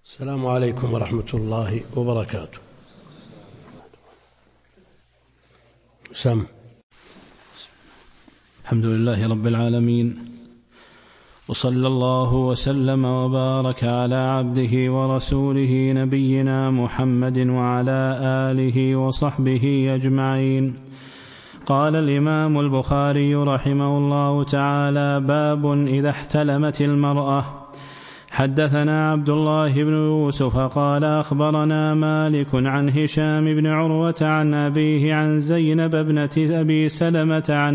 السلام عليكم ورحمة الله وبركاته. الحمد لله رب العالمين، وصلى الله وسلم وبارك على عبده ورسوله نبينا محمد وعلى آله وصحبه أجمعين. قال الإمام البخاري رحمه الله تعالى: باب إذا احتلمت المرأة. حدثنا عبد الله بن يوسف قال أخبرنا مالك عن هشام بن عروة عن أبيه عن زينب ابنة أبي سلمة عن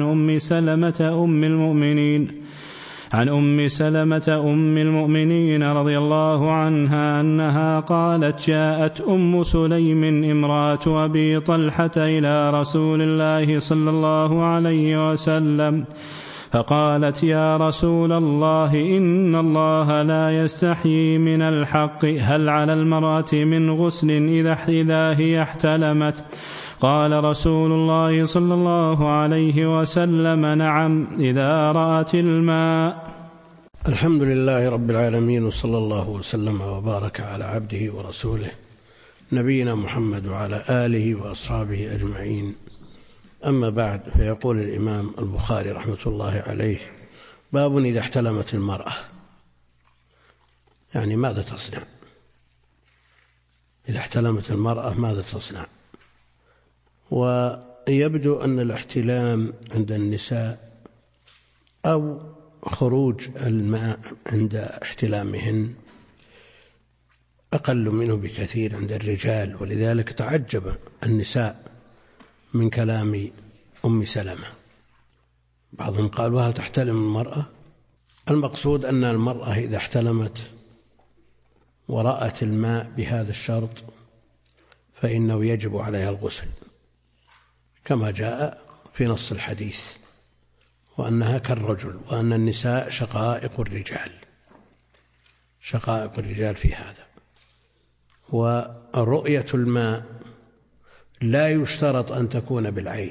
أم سلمة أم المؤمنين رضي الله عنها أنها قالت: جاءت أم سليم امرأة أبي طلحة إلى رسول الله صلى الله عليه وسلم فقالت: يا رسول الله، إن الله لا يستحيي من الحق، هل على المرأة من غسل إذا هي احتلمت؟ قال رسول الله صلى الله عليه وسلم: نعم، إذا رأت الماء. الحمد لله رب العالمين، وصلى الله وسلم وبارك على عبده ورسوله نبينا محمد وعلى آله وأصحابه أجمعين. أما بعد، فيقول الإمام البخاري رحمة الله عليه: باب إذا احتلمت المرأة، يعني ماذا تصنع؟ إذا احتلمت المرأة ماذا تصنع؟ ويبدو أن الاحتلام عند النساء أو خروج الماء عند احتلامهن أقل منه بكثير عند الرجال، ولذلك تعجب النساء من كلام أم سلمة. بعضهم قالوا: هل تحتلم المرأة؟ المقصود أن المرأة إذا احتلمت ورأت الماء بهذا الشرط فإنه يجب عليها الغسل، كما جاء في نص الحديث، وأنها كالرجل، وأن النساء شقائق الرجال في هذا. ورؤية الماء لا يشترط أن تكون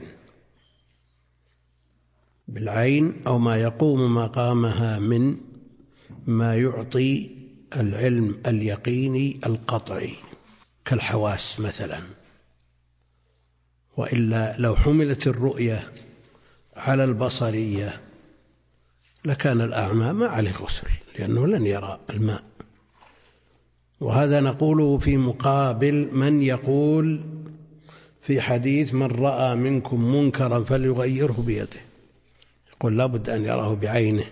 بالعين أو ما يقوم مقامها من ما يعطي العلم اليقيني القطعي كالحواس مثلا، وإلا لو حملت الرؤية على البصرية لكان الأعمى ما عليه غسل، لأنه لن يرى الماء. وهذا نقوله في مقابل من يقول في حديث: من رأى منكم منكرا فليغيره بيده، يقول لابد أن يراه بعينه.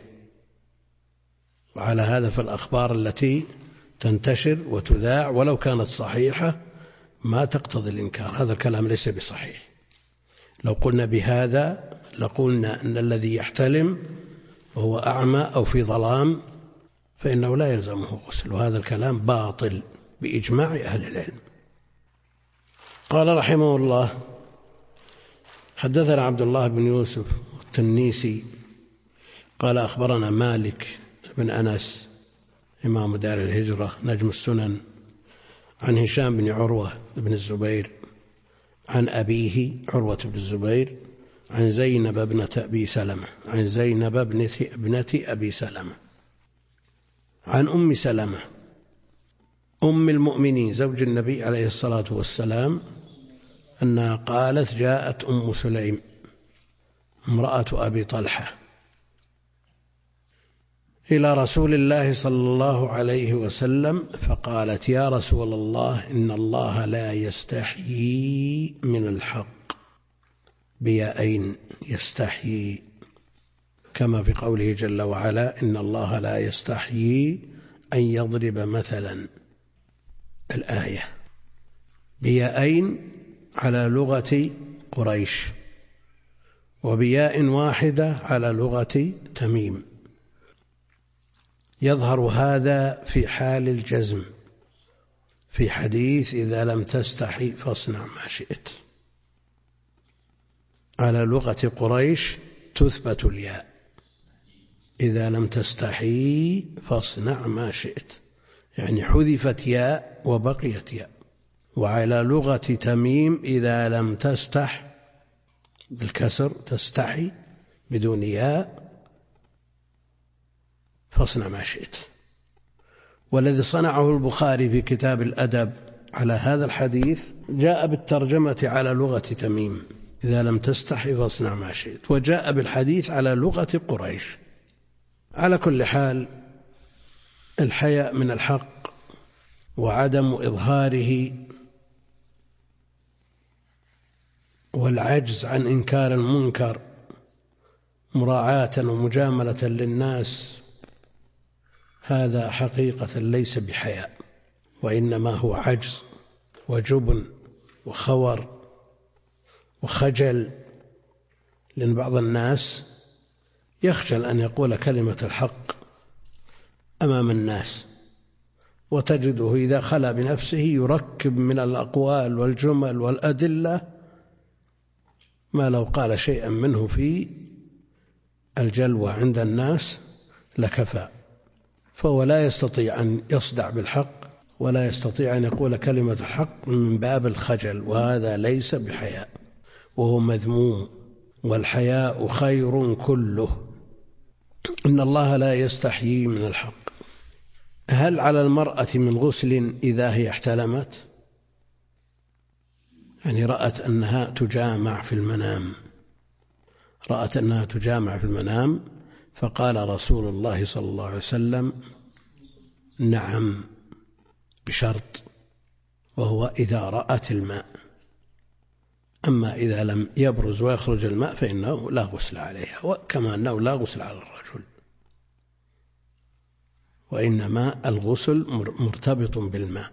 وعلى هذا فالأخبار التي تنتشر وتذاع ولو كانت صحيحة ما تقتضي الإنكار، هذا الكلام ليس بصحيح. لو قلنا بهذا لقلنا أن الذي يحتلم وهو أعمى أو في ظلام فإنه لا يلزمه غسل، وهذا الكلام باطل بإجماع أهل العلم. قال رحمه الله: حدثنا عبد الله بن يوسف التنيسي قال أخبرنا مالك بن أنس إمام دار الهجرة نجم السنن عن هشام بن عروة بن الزبير عن أبيه عروة بن الزبير عن زينب ابنة أبي سلمة عن أم سلمة أم المؤمنين زوج النبي عليه الصلاة والسلام أنها قالت: جاءت أم سليم امرأة أبي طلحة إلى رسول الله صلى الله عليه وسلم فقالت: يا رسول الله، إن الله لا يستحيي من الحق، بيائين يستحيي، كما في قوله جل وعلا: إن الله لا يستحيي أن يضرب مثلا، الآية بيائين على لغة قريش، وبياء واحدة على لغة تميم. يظهر هذا في حال الجزم في حديث: إذا لم تستحي فاصنع ما شئت. على لغة قريش تثبت الياء: إذا لم تستحي فاصنع ما شئت، يعني حذفت ياء وبقيت ياء. وعلى لغة تميم: إذا لم تستح بالكسر، تستحي بدون ياء، فاصنع ما شئت. والذي صنعه البخاري في كتاب الأدب على هذا الحديث جاء بالترجمة على لغة تميم إذا لم تستحي فاصنع ما شئت، وجاء بالحديث على لغة قريش. على كل حال الحياء من الحق وعدم إظهاره والعجز عن إنكار المنكر مراعاة ومجاملة للناس هذا حقيقة ليس بحياء، وإنما هو عجز وجبن وخور وخجل، لأن بعض الناس يخجل أن يقول كلمة الحق أمام الناس، وتجده إذا خلا بنفسه يركب من الأقوال والجمل والأدلة ما لو قال شيئا منه في الجلوة عند الناس لكفى، فهو لا يستطيع أن يصدع بالحق ولا يستطيع أن يقول كلمة الحق من باب الخجل، وهذا ليس بحياء وهو مذموم. والحياء خير كله، إن الله لا يستحيي من الحق. هل على المرأة من غسل إذا هي احتلمت؟ يعني رأت أنها تجامع في المنام، فقال رسول الله صلى الله عليه وسلم نعم بشرط، وهو إذا رأت الماء. أما إذا لم يبرز ويخرج الماء فإنه لا غسل عليها، وكما أنه لا غسل على الرجل، وإنما الغسل مرتبط بالماء.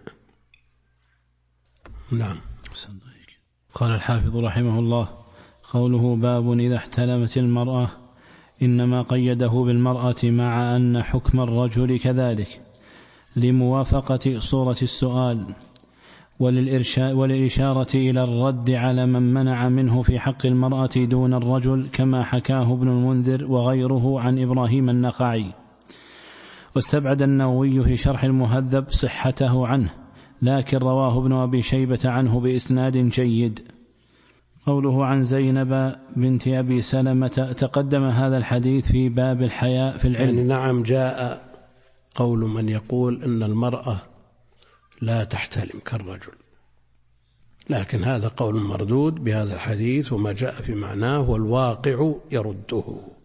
نعم. قال الحافظ رحمه الله: قوله باب إذا احتلمت المرأة، إنما قيده بالمرأة مع أن حكم الرجل كذلك لموافقة صورة السؤال وللإشارة إلى الرد على من منع منه في حق المرأة دون الرجل، كما حكاه ابن المنذر وغيره عن إبراهيم النخعي. واستبعد النووي في شرح المهذب صحته عنه، لكن رواه ابن أبي شيبة عنه بإسناد جيد. قوله عن زينب بنت أبي سلمة، تقدم هذا الحديث في باب الحياء في العلم. يعني نعم، جاء قول من يقول إن المرأة لا تحتلم كالرجل، لكن هذا قول مردود بهذا الحديث وما جاء في معناه، والواقع يرده.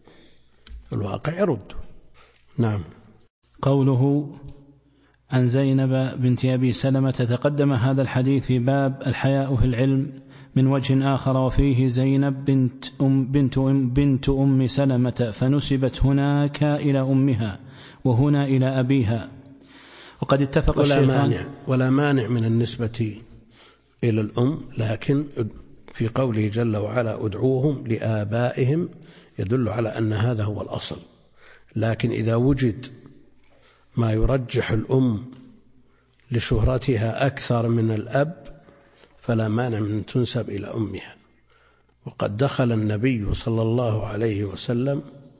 نعم. قوله عن زينب بنت أبي سلمة، تقدم هذا الحديث في باب الحياء في العلم من وجه آخر، وفيه زينب بنت أم سلمة، فنسبت هناك إلى أمها وهنا إلى أبيها. وقد اتفق الشيخان. ولا مانع من النسبة إلى الأم، لكن في قوله جل وعلا ادعوهم لآبائهم يدل على أن هذا هو الأصل. لكن إذا وجد ما يرجح الأم لشهرتها أكثر من الأب فلا مانع من تنسب إلى أمها. وقد دخل النبي صلى الله عليه وسلم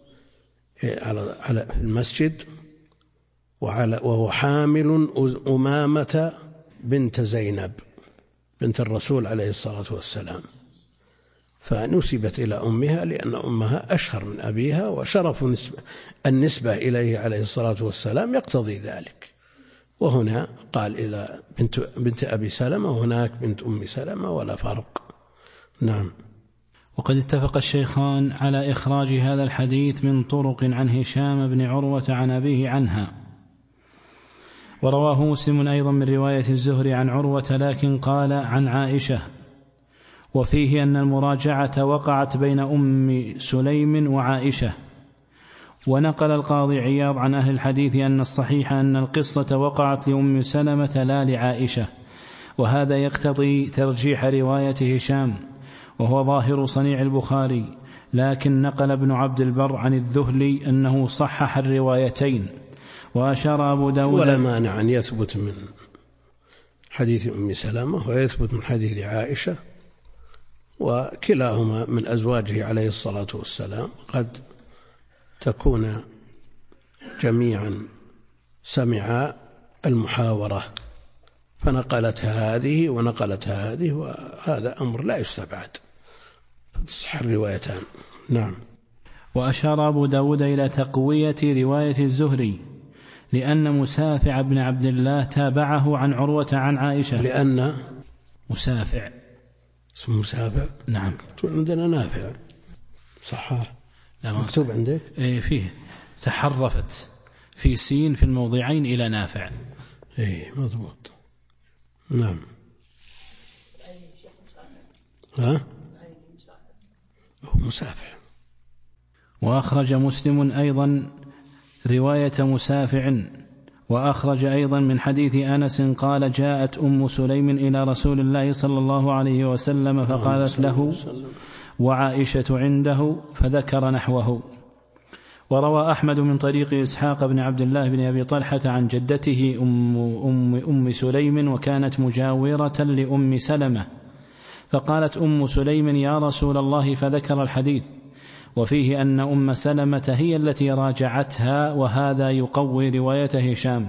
على المسجد وهو حامل أمامة بنت زينب بنت الرسول عليه الصلاة والسلام، فنسبت إلى أمها لأن أمها أشهر من أبيها، وشرف النسبة إليه عليه الصلاة والسلام يقتضي ذلك. وهنا قال إلى بنت أبي سلمة، وهناك بنت أم سلمة، ولا فرق. نعم. وقد اتفق الشيخان على إخراج هذا الحديث من طرق عن هشام بن عروة عن أبيه عنها، ورواه مسلم أيضا من رواية الزهري عن عروة، لكن قال عن عائشة، وفيه أن المراجعة وقعت بين أم سليم وعائشة. ونقل القاضي عياض عن أهل الحديث أن الصحيح أن القصة وقعت لأم سلمة لا لعائشة، وهذا يقتضي ترجيح رواية هشام، وهو ظاهر صنيع البخاري. لكن نقل ابن عبد البر عن الذهلي أنه صحح الروايتين. وأشار أبو داود. ولا مانع أن يثبت من حديث أم سلمة ويثبت من حديث عائشة، وكلاهما من أزواجه عليه الصلاة والسلام، قد تكون جميعا سمع المحاورة فنقلتها هذه ونقلتها هذه، وهذا أمر لا يستبعد، تصح الروايتان. نعم. وأشار أبو داود إلى تقوية رواية الزهري لأن مسافع بن عبد الله تابعه عن عروة عن عائشة. لأن مسافع اسمه مسافع. نعم. عندنا نافع صحاح مكتوب عندك فيه تحرفت في سين في الموضعين إلى نافع. مضبوط. نعم. هو مسافع. وأخرج مسلم أيضا رواية مسافع، وأخرج أيضا من حديث أنس قال جاءت أم سليم إلى رسول الله صلى الله عليه وسلم فقالت له وعائشة عنده فذكر نحوه. وروى أحمد من طريق إسحاق بن عبد الله بن أبي طلحة عن جدته أم سليم وكانت مجاورة لأم سلمة، فقالت أم سليم يا رسول الله فذكر الحديث، وفيه أن أم سلمة هي التي راجعتها، وهذا يقوي رواية هشام.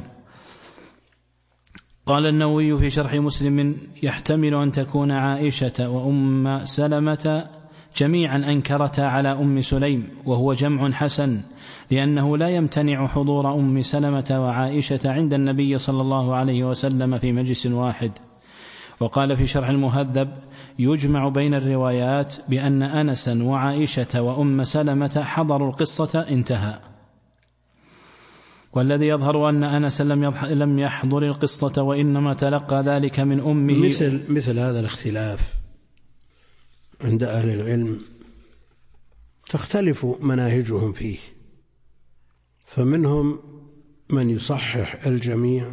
قال النووي في شرح مسلم يحتمل أن تكون عائشة وأم سلمة جميعا أنكرتا على أم سليم، وهو جمع حسن، لأنه لا يمتنع حضور أم سلمة وعائشة عند النبي صلى الله عليه وسلم في مجلس واحد. وقال في شرح المهذب يجمع بين الروايات بأن أنسا وعائشة وأم سلمة حضروا القصة انتهى. والذي يظهر أن أنس لم يحضر القصة وإنما تلقى ذلك من أمه. مثل هذا الاختلاف عند أهل العلم تختلف مناهجهم فيه، فمنهم من يصحح الجميع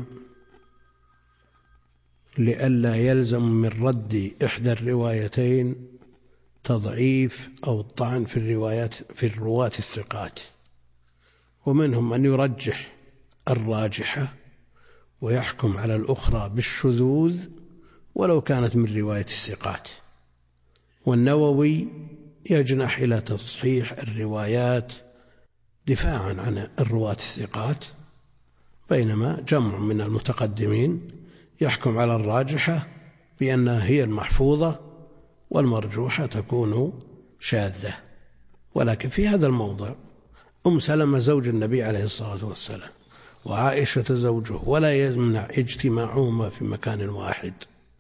لئلا يلزم من رد إحدى الروايتين تضعيف أو الطعن في الرواة الثقات، ومنهم من يرجح الراجحة ويحكم على الأخرى بالشذوذ ولو كانت من رواية الثقات. والنووي يجنح إلى تصحيح الروايات دفاعا عن الرواة الثقات، بينما جمع من المتقدمين يحكم على الراجحة بأنها هي المحفوظة والمرجوحة تكون شاذة. ولكن في هذا الموضع أم سلمة زوج النبي عليه الصلاة والسلام وعائشة زوجه، ولا يمنع اجتماعهما في مكان واحد،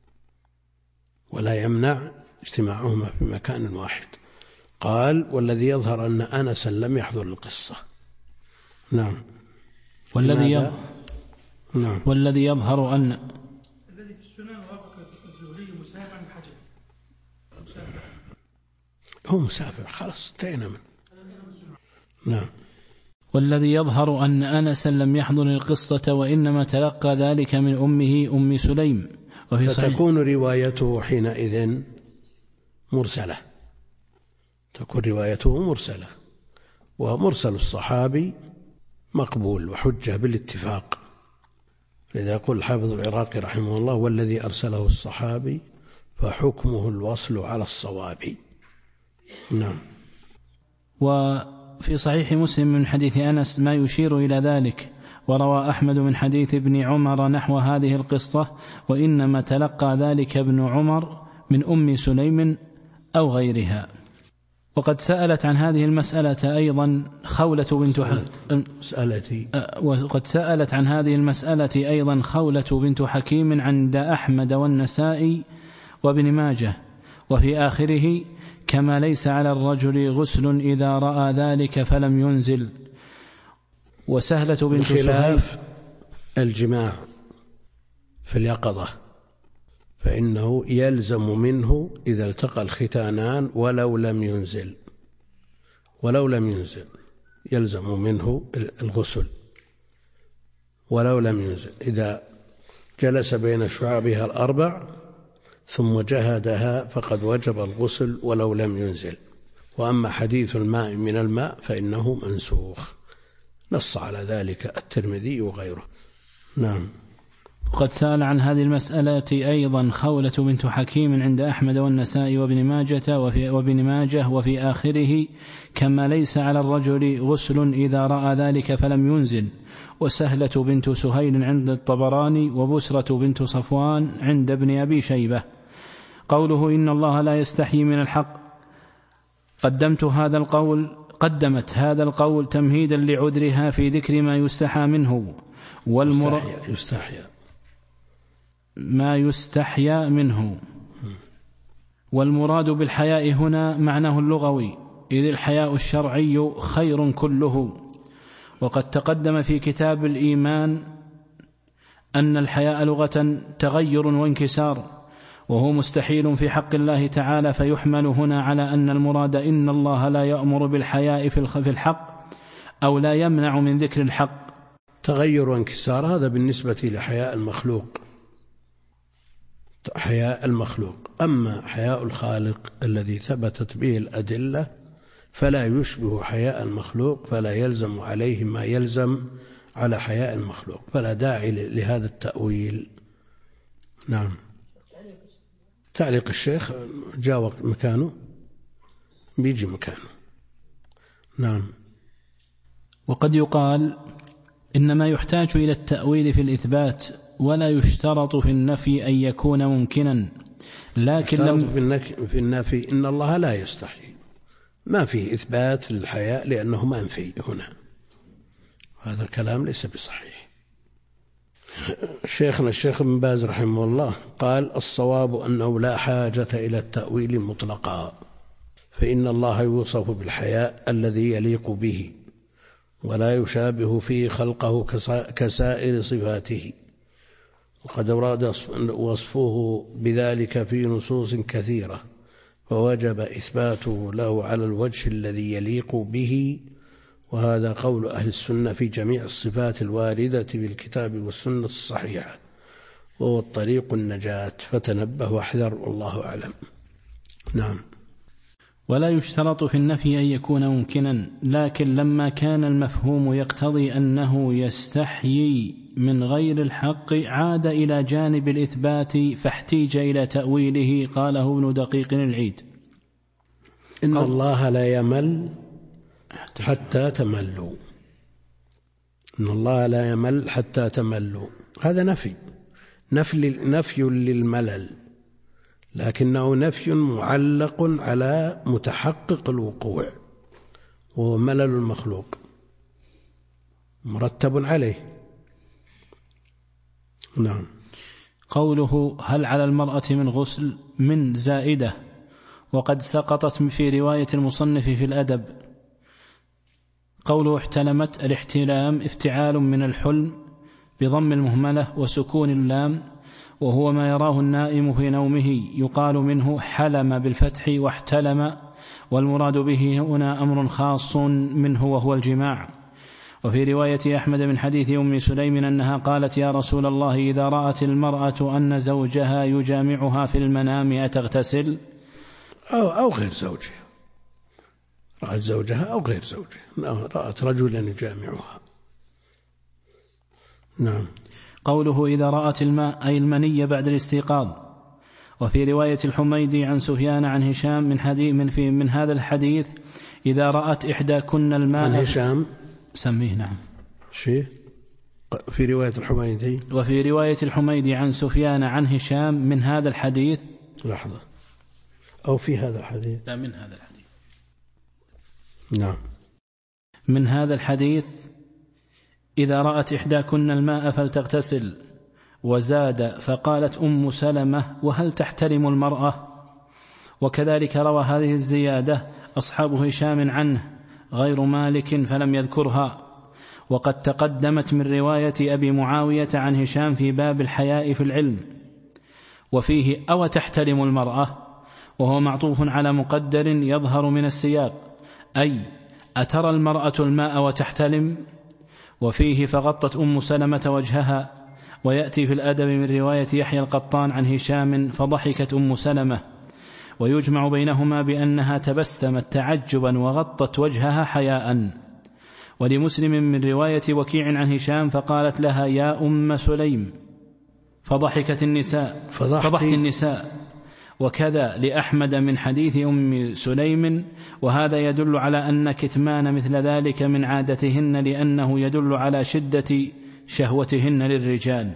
قال والذي يظهر أن أنسا لم يحضر القصة. نعم. والذي يظهر أن الذي في السنن وافق الزهري مسافع بن حجر هو مسافر خلاص انتهينا منه. نعم. والذي يظهر أن أنسا لم يحضر القصة وإنما تلقى ذلك من أمه أم سليم، فتكون روايته حينئذ مرسلة، ومرسل الصحابي مقبول وحجة بالاتفاق. لذا يقول الحافظ العراقي رحمه الله والذي أرسله الصحابي فحكمه الوصل على الصواب. نعم. وفي صحيح مسلم من حديث أنس ما يشير إلى ذلك. وروى أحمد من حديث ابن عمر نحو هذه القصة، وإنما تلقى ذلك ابن عمر من أم سليم أو غيرها. وقد سألت عن هذه المسألة أيضا خولة بنت حكيم عند أحمد والنسائي وابن ماجه، وفي آخره كما ليس على الرجل غسل إذا رأى ذلك فلم ينزل. وسهلة بنت خلاف الجماع في اليقظة فإنه يلزم منه إذا التقى الختانان ولو لم ينزل يلزم منه الغسل ولو لم ينزل. إذا جلس بين شعابها الأربع ثم جهدها فقد وجب الغسل ولو لم ينزل. وأما حديث الماء من الماء فإنه منسوخ، نص على ذلك الترمذي وغيره. نعم. وقد سأل عن هذه المسألة أيضا خولة بنت حكيم عند أحمد والنسائي وابن ماجه وفي آخره كما ليس على الرجل غسل إذا رأى ذلك فلم ينزل. وسهلة بنت سهيل عند الطبراني، وبسرة بنت صفوان عند ابن أبي شيبة. قوله إن الله لا يستحيي من الحق قدمت هذا القول تمهيدا لعذرها في ذكر ما يستحى منه، يستحيا ما يستحيا منه. والمراد بالحياء هنا معناه اللغوي، إذ الحياء الشرعي خير كله. وقد تقدم في كتاب الإيمان أن الحياء لغة تغير وانكسار، وهو مستحيل في حق الله تعالى، فيحمل هنا على أن المراد إن الله لا يأمر بالحياء في الحق، أو لا يمنع من ذكر الحق. تغير وانكسار هذا بالنسبة لحياء المخلوق، أما حياء الخالق الذي ثبتت به الأدلة فلا يشبه حياء المخلوق، فلا يلزم عليه ما يلزم على حياء المخلوق، فلا داعي لهذا التأويل. نعم. تعليق الشيخ جاء مكانه، بيجي مكانه. نعم. وقد يقال إنما يحتاج إلى التأويل في الإثبات، ولا يشترط في النفي أن يكون ممكنا. لكن في النفي إن الله لا يستحيي، ما فيه إثبات للحياء لأنه منفي هنا، هذا الكلام ليس بصحيح. شيخنا الشيخ ابن باز رحمه الله قال: الصواب أنه لا حاجة إلى التأويل مطلقا، فإن الله يوصف بالحياء الذي يليق به، ولا يشابه فيه خلقه كسائر صفاته، وقد ورد وصفه بذلك في نصوص كثيرة، فوجب إثباته له على الوجه الذي يليق به، وهذا قول أهل السنة في جميع الصفات الواردة بالكتاب والسنة الصحيحة، وهو الطريق النجاة، فتنبه واحذر، والله أعلم. نعم. ولا يشترط في النفي أن يكون ممكنا، لكن لما كان المفهوم يقتضي أنه يستحيي من غير الحق عاد إلى جانب الإثبات، فاحتيج إلى تأويله. قاله ابن دقيق العيد: إن الله لا يمل حتى تملوا. إن الله لا يمل حتى تملوا، هذا نفي للملل، لكنه نفي معلق على متحقق الوقوع، وهو ملل المخلوق مرتب عليه. نعم. قوله: هل على المرأة من غسل؟ من زائدة، وقد سقطت في رواية المصنف في الأدب. قوله احتلمت: الاحتلام افتعال من الحلم بضم المهملة وسكون اللام، وهو ما يراه النائم في نومه، يقال منه حلم بالفتح واحتلم، والمراد به هنا أمر خاص منه وهو الجماع. وفي رواية أحمد من حديث أم سليم أنها قالت: يا رسول الله، إذا رأت المرأة أن زوجها يجامعها في المنام أتغتسل؟ أو غير زوجها، رأت زوجها أو غير زوجها، رأت رجلا يجامعها. نعم. قوله: إذا رأت الماء أي المني بعد الاستيقاظ. وفي رواية الحميدي عن سفيان عن هشام من هذا الحديث: إذا رأت إحداكن الماء. عن هشام سميه. نعم. شيء في رواية الحميدي. وفي رواية الحميدي عن سفيان عن هشام من هذا الحديث. لحظة، أو في هذا الحديث؟ لا، من هذا الحديث. نعم. من هذا الحديث: إذا رأت إحداكن الماء فلتغتسل. وزاد: فقالت أم سلمة: وهل تحترم المرأة؟ وكذلك روى هذه الزيادة أصحاب هشام عنه غير مالك فلم يذكرها. وقد تقدمت من رواية أبي معاوية عن هشام في باب الحياء في العلم، وفيه أو تحترم المرأة، وهو معطوف على مقدر يظهر من السياق، أي أترى المرأة الماء وتحتلم؟ وفيه فغطت أم سلمة وجهها. ويأتي في الأدب من رواية يحيى القطان عن هشام فضحكت أم سلمة. ويجمع بينهما بأنها تبسمت تعجبا وغطت وجهها حياء. ولمسلم من رواية وكيع عن هشام فقالت لها: يا أم سليم، فضحت النساء. وكذا لأحمد من حديث أم سليم، وهذا يدل على أن كتمان مثل ذلك من عادتهن، لأنه يدل على شدة شهوتهن للرجال.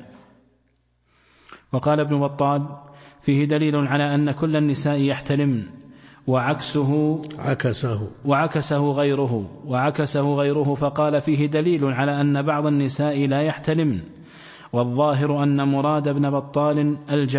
وقال ابن بطال: فيه دليل على أن كل النساء يحتلمن، وعكسه غيره فقال فيه دليل على أن بعض النساء لا يحتلمن. والظاهر أن مراد ابن بطال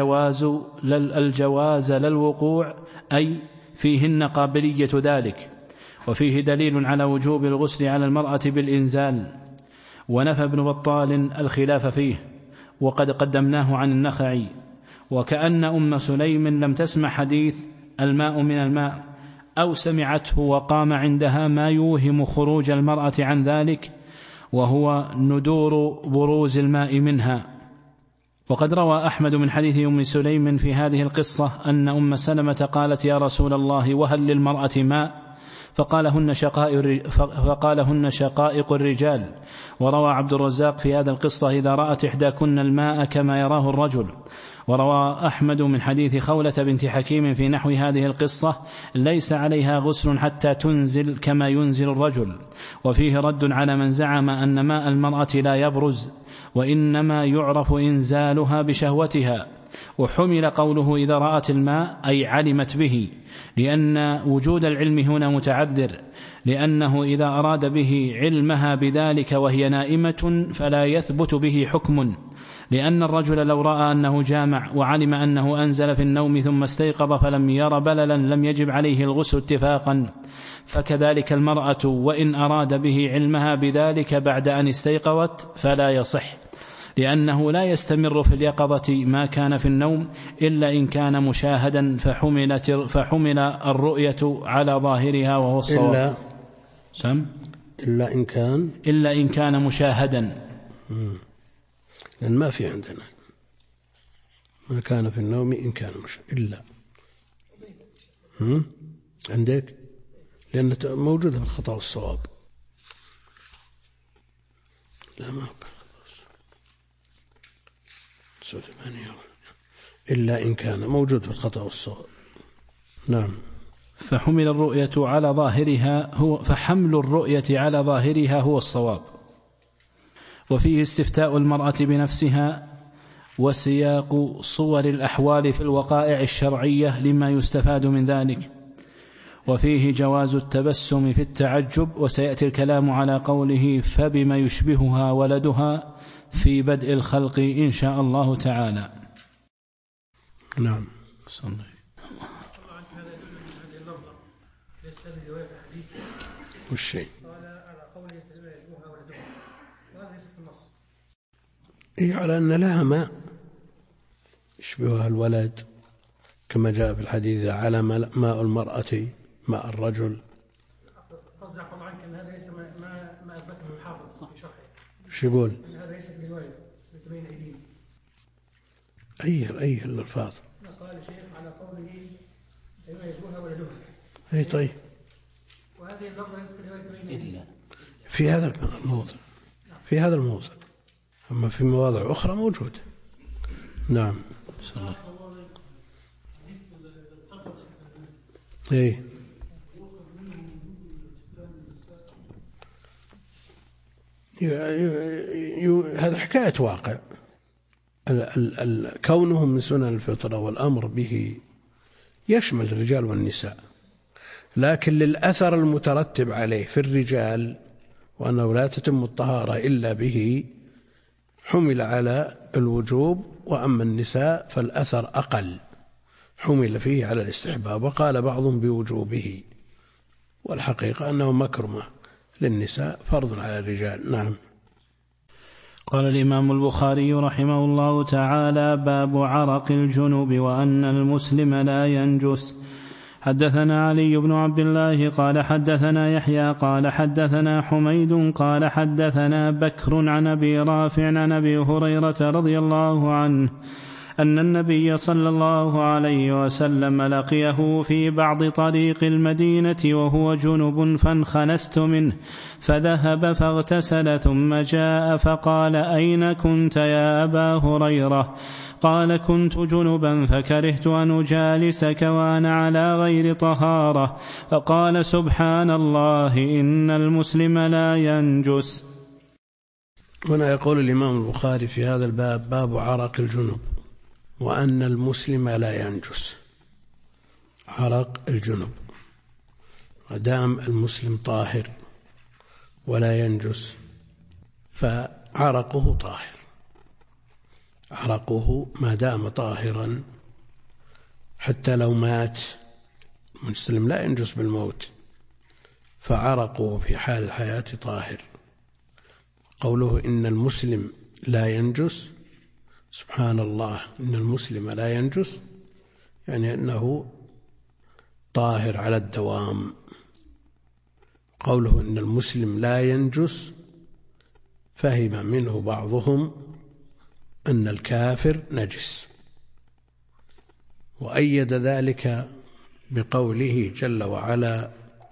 الجواز للوقوع، أي فيهن قابلية ذلك. وفيه دليل على وجوب الغسل على المرأة بالإنزال، ونفى ابن بطال الخلاف فيه، وقد قدمناه عن النخعي. وكأن أم سليم لم تسمع حديث الماء من الماء، أو سمعته وقام عندها ما يوهم خروج المرأة عن ذلك، وهو ندور بروز الماء منها. وقد روى أحمد من حديث أم سليم في هذه القصة أن أم سلمة قالت: يا رسول الله، وهل للمرأة ماء؟ فقالهن شقائق الرجال. وروى عبد الرزاق في هذا القصة: إذا رأت إحداكن الماء كما يراه الرجل. وروى أحمد من حديث خولة بنت حكيم في نحو هذه القصة: ليس عليها غسل حتى تنزل كما ينزل الرجل. وفيه رد على من زعم أن ماء المرأة لا يبرز، وإنما يعرف إنزالها بشهوتها. وحمل قوله إذا رأت الماء أي علمت به، لأن وجود العلم هنا متعذر، لأنه إذا أراد به علمها بذلك وهي نائمة فلا يثبت به حكم، لأن الرجل لو رأى أنه جامع وعلم أنه أنزل في النوم ثم استيقظ فلم ير بللا لم يجب عليه الغسل اتفاقا. فكذلك المرأة وإن أراد به علمها بذلك بعد أن استيقظت فلا يصح، لأنه لا يستمر في اليقظة ما كان في النوم إلا إن كان مشاهدا، فحمل الرؤية على ظاهرها وهو الصواب. إلا إن كان مشاهدا، لأن ما في عندنا ما كان في النوم إن كان إلا عندك، لأنه موجودة في الخطأ والصواب. لا، ما إلا إن كان موجود في الخطأ والصواب. نعم. فحمل الرؤية على ظاهرها فحمل الرؤية على ظاهرها هو الصواب. وفيه استفتاء المرأة بنفسها، وسياق صور الأحوال في الوقائع الشرعية لما يستفاد من ذلك. وفيه جواز التبسم في التعجب، وسيأتي الكلام على قوله فبما يشبهها ولدها في بدء الخلق إن شاء الله تعالى. نعم. والشيء على أن لها ماء يشبهها الولد، كما جاء في الحديث على ماء المرأة ماء الرجل. قصدي عفوا عنك أن هذا ليس ما أثبته الحافظ في شرحه. شو يقول؟ أن هذا ليس برواية بين أيدينا. أي الألفاظ؟ قال الشيخ على قوله بما يشبهها ولدها. أي طيب. وهذه اللفظة ليست برواية بين أيدينا. في هذا الموضع. أما في مواضع أخرى موجودة. نعم. إيه. هذا حكاية واقع. كونهم من سنن الفطرة والأمر به يشمل الرجال والنساء، لكن للأثر المترتب عليه في الرجال وأنه لا تتم الطهارة إلا به حمل على الوجوب، وأما النساء فالأثر أقل، حمل فيه على الاستحباب، وقال بعضهم بوجوبه، والحقيقة أنه مكرمة للنساء فرض على الرجال. نعم. قال الإمام البخاري رحمه الله تعالى: باب عرق الجنوب وأن المسلم لا ينجس. حدثنا علي بن عبد الله قال حدثنا يحيى قال حدثنا حميد قال حدثنا بكر عن أبي رافع عن أبي هريرة رضي الله عنه أن النبي صلى الله عليه وسلم لقيه في بعض طريق المدينة وهو جنب فانخنست منه، فذهب فاغتسل ثم جاء فقال: أين كنت يا أبا هريرة؟ قال: كنت جنبا فكرهت أن أجالسك وأنا على غير طهارة. فقال: سبحان الله، إن المسلم لا ينجس. هنا يقول الإمام البخاري في هذا الباب: باب عرق الجنوب وأن المسلم لا ينجس. عرق الجنب، ودام المسلم طاهر ولا ينجس فعرقه طاهر، عرقه ما دام طاهرا حتى لو مات المسلم لا ينجس بالموت، فعرقه في حال الحياة طاهر. قوله إن المسلم لا ينجس، سبحان الله، إن المسلم لا ينجس يعني أنه طاهر على الدوام. قوله إن المسلم لا ينجس فهم منه بعضهم أن الكافر نجس، وأيد ذلك بقوله جل وعلا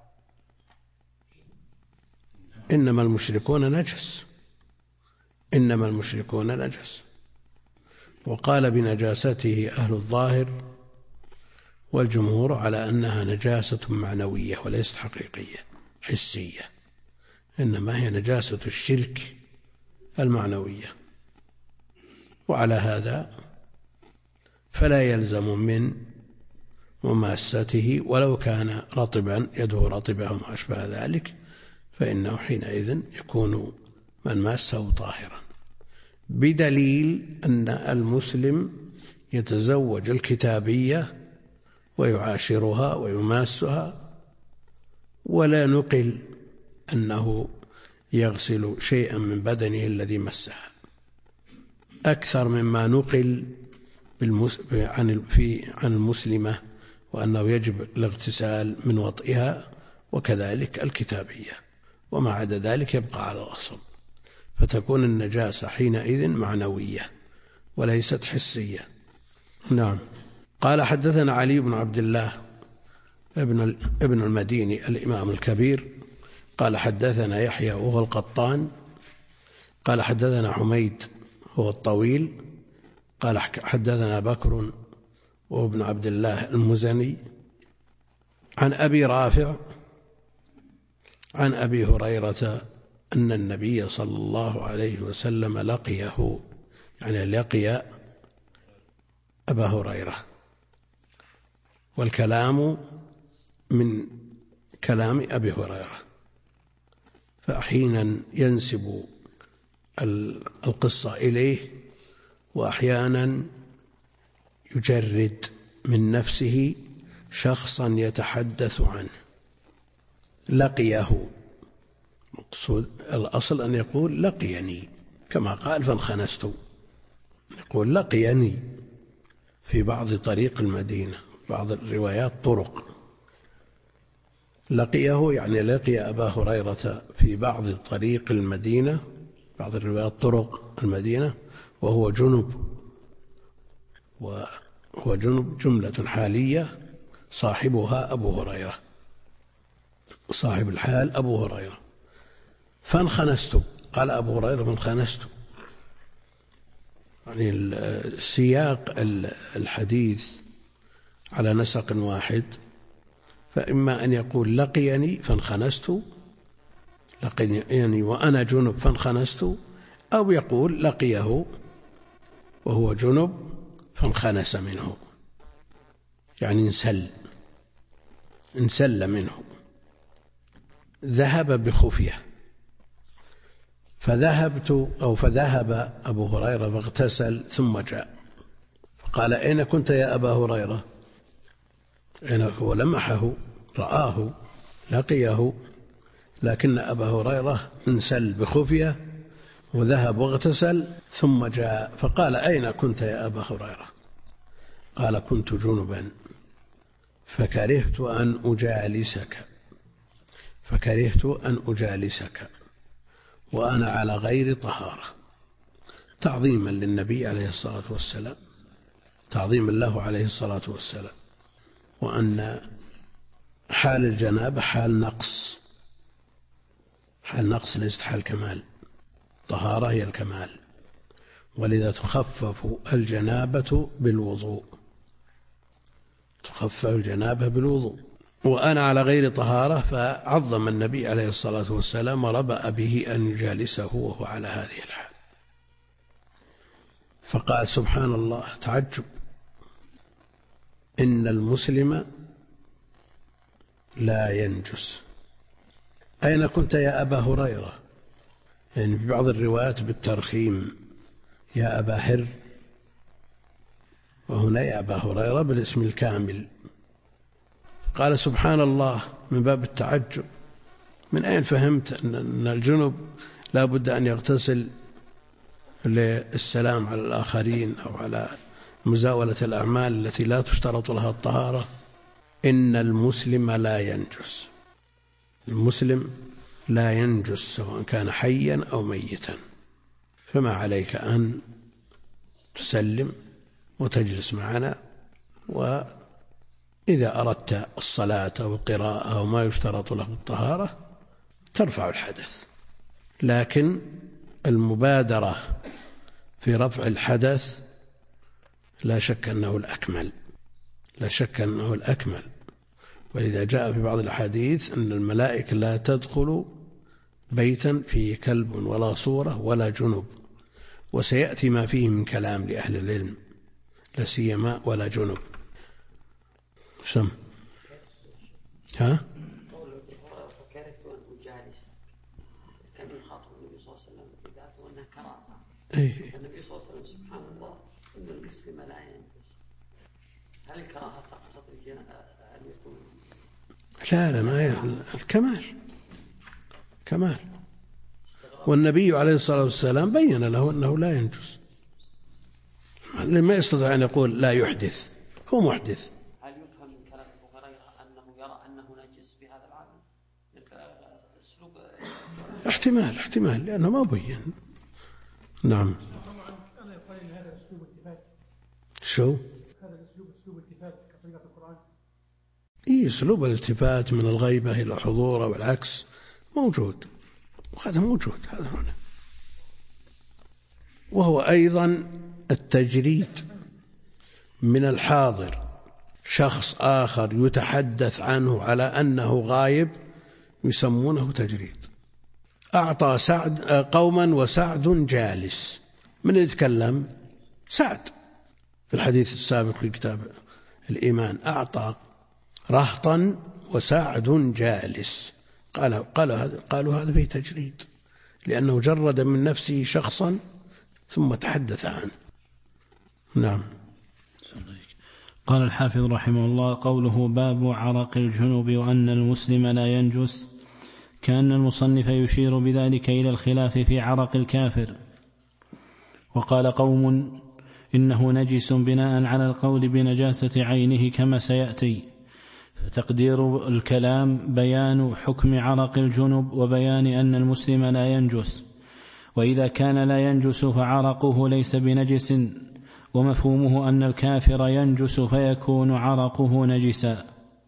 إنما المشركون نجس، إنما المشركون نجس. وقال بنجاسته أهل الظاهر والجمهور على أنها نجاسة معنوية وليست حقيقية حسية، إنما هي نجاسة الشرك المعنوية. وعلى هذا فلا يلزم من مماسته ولو كان رطبا يده رطبة وما أشبه ذلك، فإنه حينئذ يكون من ماسه طاهرا، بدليل أن المسلم يتزوج الكتابية ويعاشرها ويماسها، ولا نقل أنه يغسل شيئا من بدنه الذي مسها أكثر مما نقل عن المسلمة وأنه يجب الاغتسال من وطئها، وكذلك الكتابية، وما عدا ذلك يبقى على الأصل، فتكون النجاسة حينئذ معنوية وليست حسية. نعم. قال حدثنا علي بن عبد الله ابن المديني الإمام الكبير قال حدثنا يحيى وهو القطان قال حدثنا حميد هو الطويل قال حدثنا بكر وابن عبد الله المزني عن أبي رافع عن أبي هريرة أن النبي صلى الله عليه وسلم لقيه، يعني لقي أبا هريرة، والكلام من كلام أبي هريرة، فأحيانا ينسب القصة إليه وأحيانا يجرد من نفسه شخصا يتحدث عنه. لقيه، مقصود الأصل أن يقول لقيني كما قال فانخنست، يقول لقيني في بعض طريق المدينة، بعض الروايات طرق، لقيه يعني لقي أبا هريرة في بعض طريق المدينة، بعض الروايات طرق المدينة، وهو جنب، وهو جنب جملة حالية صاحبها أبو هريرة، صاحب الحال أبو هريرة. فانخنست، قال أبو هريرة فانخنست، يعني سياق الحديث على نسق واحد، فإما أن يقول لقيني فانخنست، لقيني وأنا جنب فانخنست، أو يقول لقيه وهو جنب فانخنس منه، يعني انسل منه، ذهب بخفية. فذهب أبو هريرة فاغتسل ثم جاء فقال أين كنت يا أبا هريرة؟ هو لمحه رآه لقيه، لكن أبا هريرة انسل بخفية وذهب واغتسل ثم جاء فقال أين كنت يا أبا هريرة؟ قال كنت جنبا فكرهت أن أجالسك وأنا على غير طهارة، تعظيما للنبي عليه الصلاة والسلام، تعظيما له عليه الصلاة والسلام، وأن حال الجنابة حال نقص، حال نقص ليست حال كمال، طهارة هي الكمال، ولذا تخفف الجنابة بالوضوء، تخفف الجنابة بالوضوء، وأنا على غير طهارة، فعظم النبي عليه الصلاة والسلام وربأ به أن يجالسه وهو على هذه الحال. فقال سبحان الله، تعجب، إن المسلم لا ينجس. أين كنت يا أبا هريرة؟ يعني في بعض الروايات بالترخيم يا أبا هر، وهنا يا أبا هريرة بالاسم الكامل. قال سبحان الله من باب التعجب، من أين فهمت أن الجنب لا بد أن يغتسل للسلام على الآخرين أو على مزاولة الأعمال التي لا تشترط لها الطهارة؟ إن المسلم لا ينجس، المسلم لا ينجس سواء كان حيا أو ميتا، فما عليك أن تسلم وتجلس معنا، وإذا أردت الصلاة أو القراءة أو ما يشترط له الطهارة ترفع الحدث. لكن المبادرة في رفع الحدث لا شك أنه الأكمل، لا شك أنه الأكمل. ولذا جاء في بعض الأحاديث أن الملائكة لا تدخل بيتا فيه كلب ولا صورة ولا جنب، وسيأتي ما فيه من كلام لأهل العلم، لا سيما ولا جنب. سم ها؟ كان يخاطب النبي صلى الله عليه وسلم بذاته وأنها كراهة. النبي صلى الله عليه وسلم سبحان الله إن المسلم لا ينجس. هل الكراهة تقتضي أن يكون؟ لا ما الكمال كمال. والنبي عليه الصلاة والسلام بين له أنه لا ينجس، لما يستطيع أن يقول لا يحدث، هو محدث. هل يفهم من كلام أبو هريرة أنه يرى أنه نجس بهذا العالم؟ احتمال لأنه ما بين. نعم. أنا يقال إن هذا أسلوب التفات. شو؟ هذا الأسلوب أسلوب التفات كطريقة القرآن. أسلوب الالتفات من الغيبة إلى الحضور والعكس موجود، وهذا موجود هذا هنا. وهو أيضا التجريد من الحاضر شخص آخر يتحدث عنه على أنه غايب، يسمونه تجريد. أعطى سعد قوما وسعد جالس، من يتكلم؟ سعد في الحديث السابق في كتاب الإيمان، أعطى رهطا وسعد جالس. قالوا هذا فيه تجريد، لأنه جرد من نفسه شخصا ثم تحدث عنه. نعم. قال الحافظ رحمه الله: قوله باب عرق الجنوب وأن المسلم لا ينجس، كأن المصنف يشير بذلك إلى الخلاف في عرق الكافر. وقال قوم إنه نجس بناء على القول بنجاسة عينه كما سيأتي، فتقدير الكلام بيان حكم عرق الجنب وبيان أن المسلم لا ينجس، وإذا كان لا ينجس فعرقه ليس بنجس، ومفهومه أن الكافر ينجس فيكون عرقه نجسا.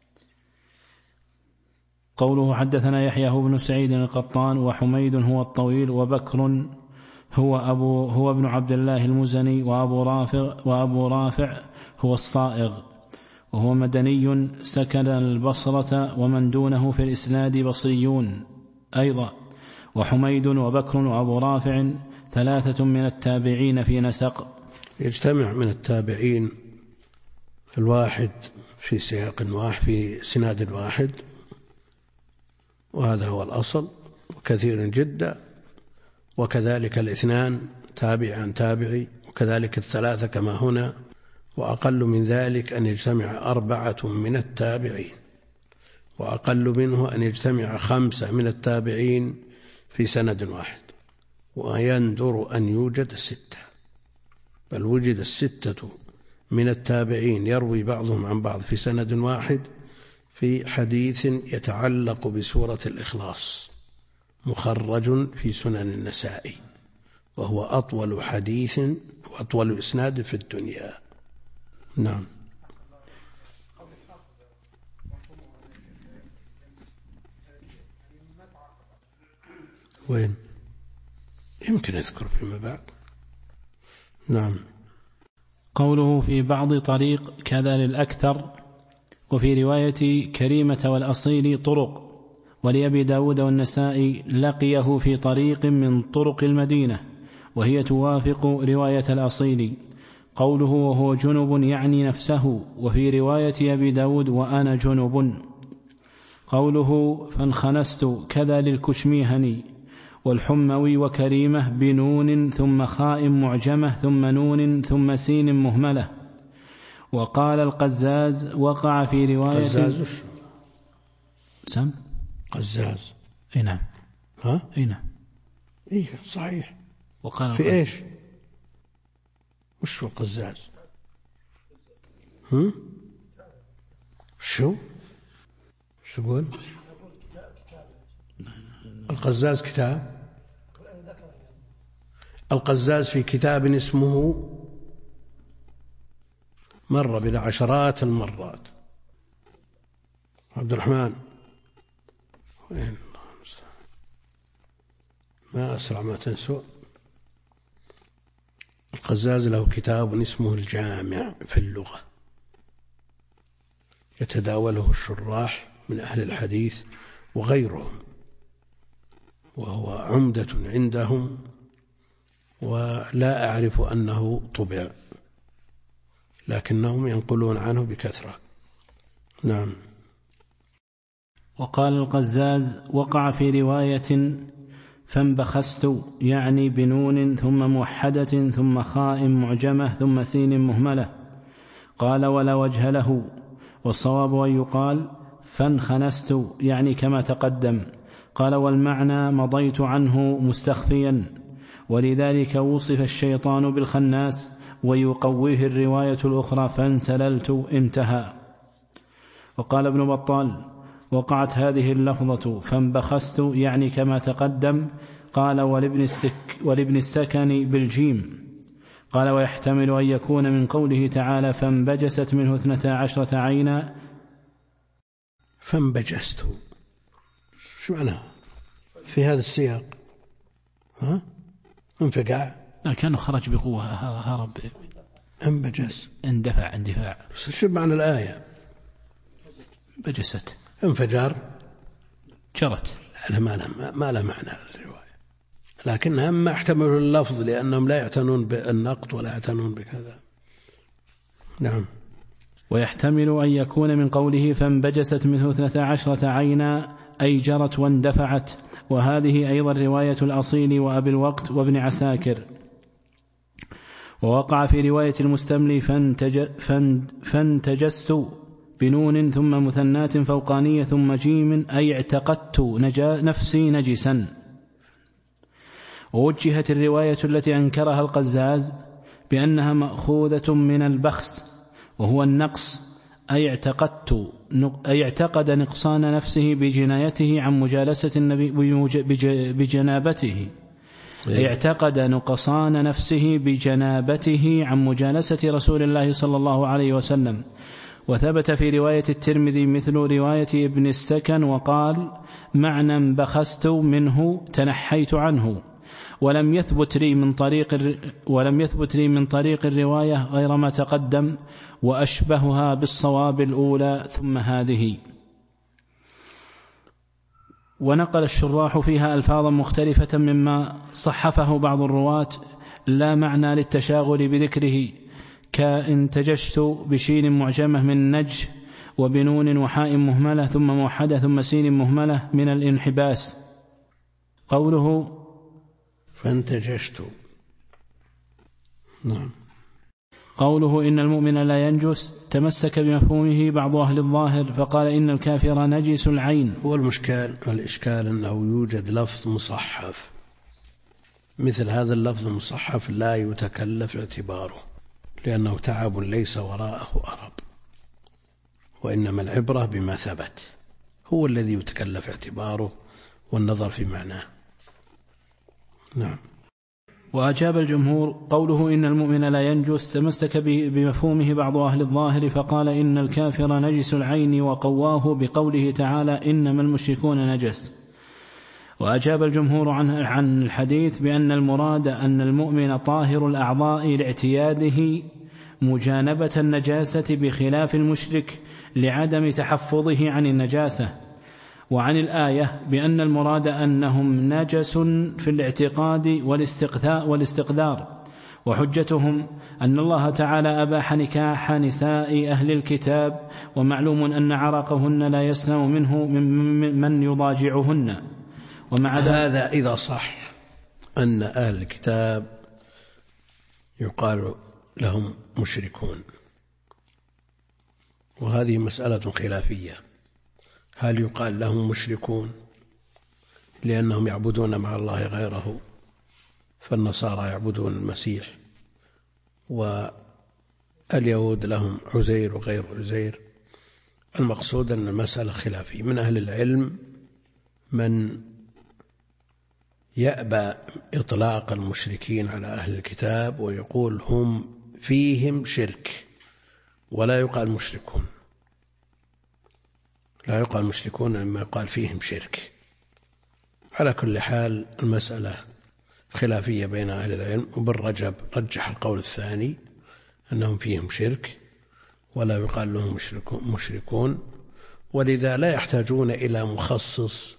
قوله حدثنا يحيى بن سعيد القطان وحميد هو الطويل وبكر هو ابن عبد الله المزني وأبو رافع هو الصائغ، وهو مدني سكن البصرة ومن دونه في الإسناد بصريون أيضا. وحميد وبكر وأبو رافع ثلاثة من التابعين في نسق. يجتمع من التابعين الواحد في سياق واحد في سناد واحد، وهذا هو الأصل، وكثير جدا. وكذلك الاثنان تابع عن تابعي، وكذلك الثلاثة كما هنا. وأقل من ذلك أن يجتمع 4 من التابعين، وأقل منه أن يجتمع 5 من التابعين في سند واحد، ويندر أن يوجد 6، بل وجد 6 من التابعين يروي بعضهم عن بعض في سند واحد في حديث يتعلق بسورة الإخلاص، مخرج في سنن النسائي، وهو أطول حديث وأطول إسناد في الدنيا. نعم. وين؟ يمكن أذكر فيما بعد. نعم. قوله في بعض طريق كذا للأكثر، وفي رواية كريمة والأصيل طرق، ولأبي داود والنسائي لقيه في طريق من طرق المدينة، وهي توافق رواية الأصيل. قوله وهو جنب يعني نفسه، وفي رواية أبي داود وأنا جنب. قوله فانخنست كذا للكشميهني والحموي وكريمة بنون ثم خاء معجمة ثم نون ثم سين مهملة. وقال القزاز وقع في رواية قزاز سم قزاز اي نعم اي نعم ايه صحيح. وقال في ايش وش هو القزاز شو يقول القزاز كتاب القزاز في كتاب اسمه مر بلا عشرات المرات. عبد الرحمن وين ما أسرع ما تنسوا. القزاز له كتاب اسمه الجامع في اللغة يتداوله الشراح من أهل الحديث وغيرهم، وهو عمدة عندهم، ولا أعرف أنه طبع لكنهم ينقلون عنه بكثرة. نعم. وقال القزاز وقع في رواية فانبخست يعني بنون ثم موحدة ثم خاء معجمة ثم سين مهملة. قال ولا وجه له، والصواب أن يقال فانخنست يعني كما تقدم. قال والمعنى مضيت عنه مستخفيا، ولذلك وصف الشيطان بالخناس ويقويه الرواية الأخرى فانسللت انتهى. وقال ابن بطال وقعت هذه اللفظة فانبخست يعني كما تقدم. قال ولابن السكن بالجيم. قال ويحتمل أن يكون من قوله تعالى فانبجست منه 12 عينا. فانبجست شو معنى في هذا السياق؟ انفقع لا كانه خرج بقوة هرب. انبجس اندفاع. شو معنى الآية؟ بجست انفجار جرت. لا ما له معنى الرواية، لكنها ما احتملوا اللفظ لأنهم لا يعتنون بالنقط ولا يعتنون بكذا. نعم. ويحتمل أن يكون من قوله فانبجست منه 12 عينا أي جرت واندفعت، وهذه أيضا رواية الأصيل وأبي الوقت وابن عساكر. ووقع في رواية المستملي فانتجست بنون ثم مثنات فوقانية ثم جيم أي اعتقدت نفسي نجسا. ووجهت الرواية التي أنكرها القزاز بأنها مأخوذة من البخس وهو النقص، أي اعتقد نقصان نفسه بجنايته عن مجالسة النبي بجنابته، اعتقد نقصان نفسه بجنابته عن مجالسة رسول الله صلى الله عليه وسلم. وثبت في رواية الترمذي مثل رواية ابن السكن وقال معنى بخست منه تنحيت عنه. ولم يثبت لي من طريق الرواية غير ما تقدم، وأشبهها بالصواب الأولى ثم هذه. ونقل الشراح فيها ألفاظا مختلفة مما صحفه بعض الرواة لا معنى للتشاغل بذكره، كانتجشت بشين معجمة من نج وبنون وحاء مهملة ثم موحدة ثم سين مهملة من الانحباس. قوله فانتجشت. نعم. قوله إن المؤمن لا ينجس تمسك بمفهومه بعض أهل الظاهر فقال إن الكافر نجس العين. هو الإشكال أنه يوجد لفظ مصحف، مثل هذا اللفظ المصحف لا يتكلف اعتباره لأنه تعب ليس وراءه أرب، وإنما العبرة بما ثبت، هو الذي يتكلف اعتباره والنظر في معناه. نعم. وأجاب الجمهور قوله إن المؤمن لا ينجس تمسك بمفهومه بعض أهل الظاهر فقال إن الكافر نجس العين، وقواه بقوله تعالى إنما المشركون نجس. وأجاب الجمهور عن الحديث بأن المراد أن المؤمن طاهر الأعضاء لاعتياده مجانبة النجاسة بخلاف المشرك لعدم تحفظه عن النجاسة. وعن الآية بأن المراد أنهم نجس في الاعتقاد والاستقذار، وحجتهم أن الله تعالى أباح نكاح نساء أهل الكتاب، ومعلوم أن عرقهن لا يسلم منه من يضاجعهن. ومع هذا إذا صح أن أهل الكتاب يقال لهم مشركون، وهذه مسألة خلافية، هل يقال لهم مشركون لأنهم يعبدون مع الله غيره، فالنصارى يعبدون المسيح واليهود لهم عزير وغير عزير؟ المقصود أن المسألة خلافية. من أهل العلم من يأبى إطلاق المشركين على أهل الكتاب ويقول هم فيهم شرك، ولا يقال مشركون، لا يقال مشركون لما يقال فيهم شرك. على كل حال المسألة خلافية بين أهل العلم، وابن رجب رجح القول الثاني أنهم فيهم شرك ولا يقال لهم مشركون، ولذا لا يحتاجون إلى مخصص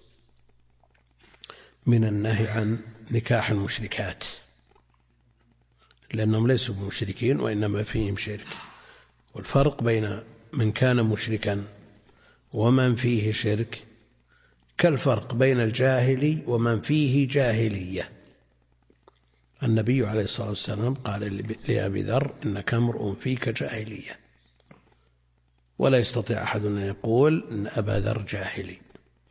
من النهي عن نكاح المشركات، لأنهم ليسوا بمشركين وإنما فيهم شرك. والفرق بين من كان مشركا ومن فيه شرك كالفرق بين الجاهلي ومن فيه جاهلية. النبي عليه الصلاة والسلام قال لأبي ذر إنك امرؤ فيك جاهلية، ولا يستطيع أحد أن يقول إن أبا ذر جاهلي.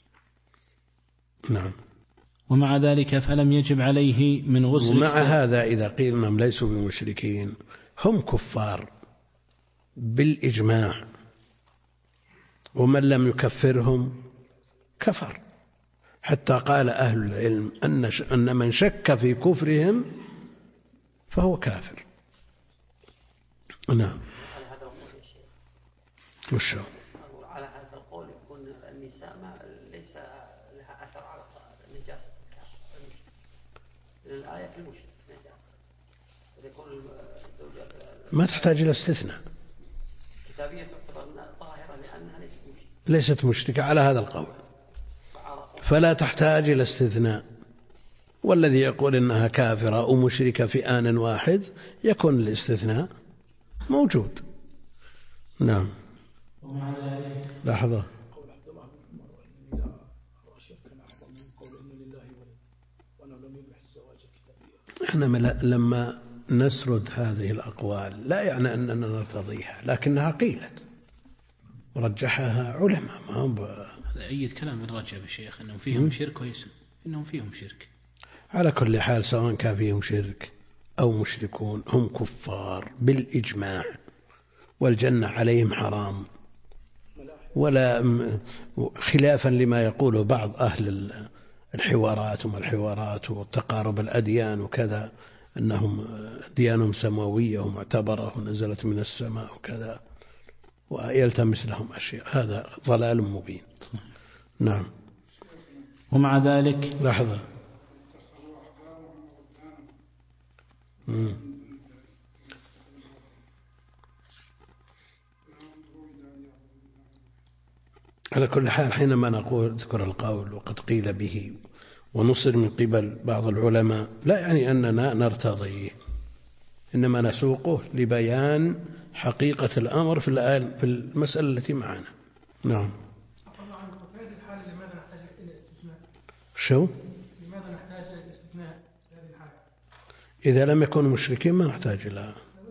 نعم. ومع ذلك فلم يجب عليه من غسل. ومع هذا إذا قيل أنهم ليسوا بمشركين هم كفار بالإجماع، ومن لم يكفرهم كفر، حتى قال أهل العلم أن من شك في كفرهم فهو كافر. نعم. وشو؟ على هذا القول يكون النساء ليس لها أثر على نجاسة الكافر، الآية في المشرك نجاسة، يكون الزوجة ما تحتاج إلى استثناء. كتابية تعتبر طاهرة لأنها ليست مشركة على هذا القول، فلا تحتاج إلى استثناء. والذي يقول إنها كافرة أو مشركة في آن واحد يكون الاستثناء موجود. نعم. لحظة، احنا لما نسرد هذه الأقوال لا يعني أننا نرتضيها، لكنها قيلت ورجحها علماء. ما هم أي كلام من رجب الشيخ أنهم فيهم شرك ويسم إنهم فيهم شرك. على كل حال سواء كان فيهم شرك أو مشركون هم كفار بالإجماع، والجنة عليهم حرام، ولا خلافا لما يقوله بعض أهل الحوارات وما الحوارات وتقارب الأديان وكذا، أنهم ديانهم سماوية ومعتبرة ونزلت من السماء وكذا، ويلتمس لهم أشياء، هذا ضلال مبين. نعم. ومع ذلك لحظة، على كل حال حينما نقول اذكر القول وقد قيل به ونصر من قبل بعض العلماء لا يعني أننا نرتضيه، إنما نسوقه لبيان حقيقة الأمر في المسألة التي معنا. نعم. في هذه الحالة لماذا نحتاج إلى الاستثناء؟ شو؟ لماذا نحتاج إلى الاستثناء في هذه الحالة؟ إذا لم يكونوا مشركين ما نحتاج إلى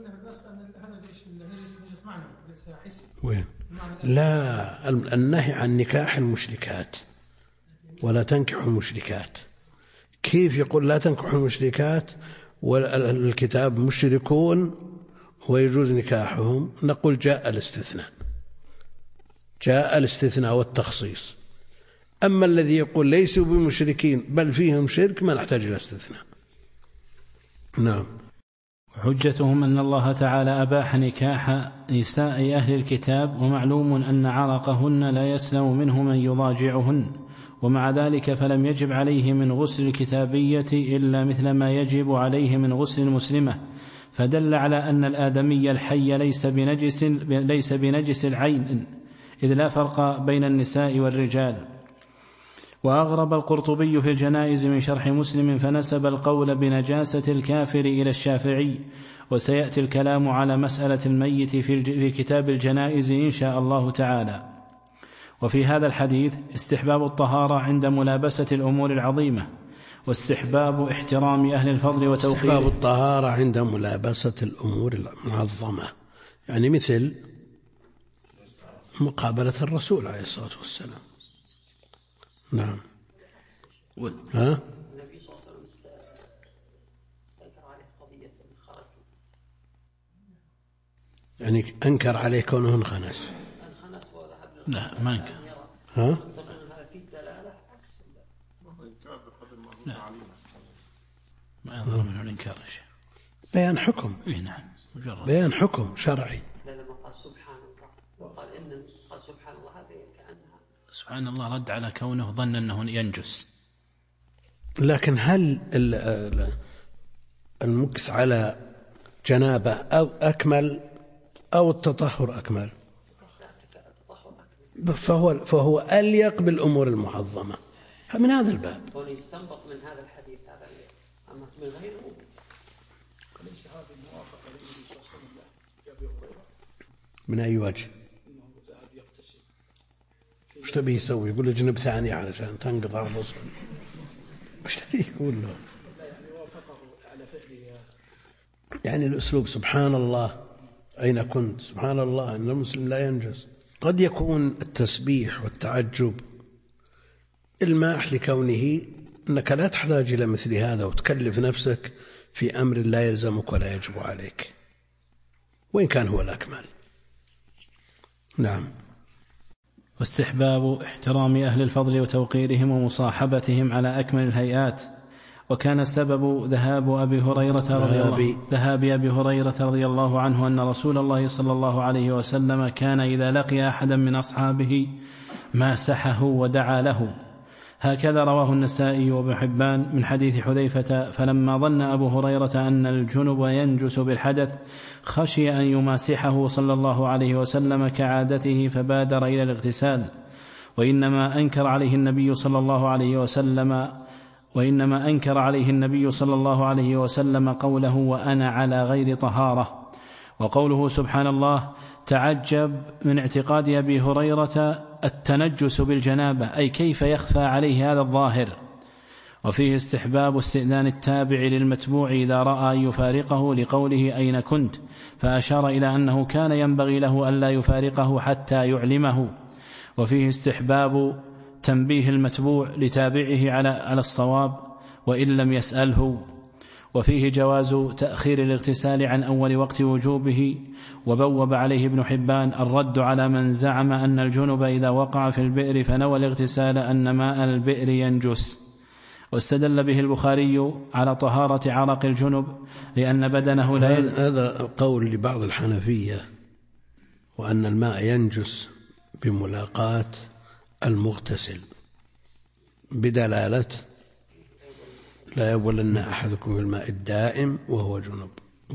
وين؟ لا، النهي عن نكاح المشركات ولا تنكحوا المشركات. كيف يقول لا تنكحوا المشركات والكتاب مشركون ويجوز نكاحهم؟ نقول جاء الاستثناء، جاء الاستثناء والتخصيص. أما الذي يقول ليسوا بمشركين بل فيهم شرك ما نحتاج إلى استثناء. نعم. حجتهم أن الله تعالى أباح نكاح نساء أهل الكتاب، ومعلوم أن عرقهن لا يسلم منه من يضاجعهن، ومع ذلك فلم يجب عليه من غسل الكتابية إلا مثل ما يجب عليه من غسل المسلمة، فدل على أن الآدمي الحي ليس بنجس العين، إذ لا فرق بين النساء والرجال. وأغرب القرطبي في الجنائز من شرح مسلم فنسب القول بنجاسة الكافر إلى الشافعي، وسيأتي الكلام على مسألة الميت في كتاب الجنائز إن شاء الله تعالى. وفي هذا الحديث استحباب الطهارة عند ملابسة الأمور العظيمة، واستحباب احترام أهل الفضل وتوقيرهم. استحباب الطهارة عند ملابسة الأمور المعظمة، يعني مثل مقابلة الرسول عليه الصلاة والسلام. نعم. ها؟ النبي صلى الله عليه وسلم استنكر عليه قضية خرج، يعني أنكر عليه كونه انخنس. لا ما انكر. ها؟ لا ما يظهر منه الإنكار شيء. بيان حكم. نعم مجرد بيان حكم شرعي. لما قال سبحان الله وقال إن قال سبحان الله هذه كأنها سبحان الله رد على كونه ظن أنه ينجس. لكن هل المكس على جنابة أو أكمل أو التطهر أكمل؟ فهو أليق بالأمور المعظمة من هذا الباب. يستنبط من هذا الحديث هذا أما من غيره. ليس هذه الموافقة للنبي صلى الله عليه وسلم لأبي هريرة من أي وجه؟ إنه ذهب يغتسل. وش تبي يسوي؟ يقول له جنب ثاني علشان تنقطع الرسل. وش تبي يقول له؟ يعني وافقه على فعله. يعني الأسلوب سبحان الله أين كنت؟ سبحان الله أن المسلم لا ينجس. قد يكون التسبيح والتعجب الماح لكونه أنك لا تحتاج إلى مثل هذا وتكلف نفسك في أمر لا يلزمك ولا يجب عليك، وإن كان هو الأكمل. نعم. واستحباب احترام أهل الفضل وتوقيرهم ومصاحبتهم على أكمل الهيئات. وكان السبب ذهاب أبي هريرة رضي الله عنه أن رسول الله صلى الله عليه وسلم كان إذا لقي أحدا من أصحابه ماسحه ودعا له. هكذا رواه النسائي وابن حبان من حديث حذيفة. فلما ظن أبو هريرة أن الجنب ينجس بالحدث خشي أن يماسحه صلى الله عليه وسلم كعادته فبادر إلى الاغتسال. وإنما أنكر عليه النبي صلى الله عليه وسلم قوله وأنا على غير طهارة. وقوله سبحان الله تعجب من اعتقاد أبي هريرة التنجس بالجنابة، أي كيف يخفى عليه هذا الظاهر. وفيه استحباب استئذان التابع للمتبوع إذا رأى يفارقه لقوله أين كنت، فأشار إلى أنه كان ينبغي له ألا يفارقه حتى يعلمه. وفيه استحباب تنبيه المتبوع لتابعه على الصواب وإن لم يسأله. وفيه جواز تأخير الاغتسال عن أول وقت وجوبه. وبوب عليه ابن حبان الرد على من زعم أن الجنب إذا وقع في البئر فنوى الاغتسال أن ماء البئر ينجس. واستدل به البخاري على طهارة عرق الجنب لأن بدنه لا هذا قول لبعض الحنفية، وأن الماء ينجس بملاقاة المغتسل بدلالة لا يبولن أحدكم في الماء الدائم وهو جنب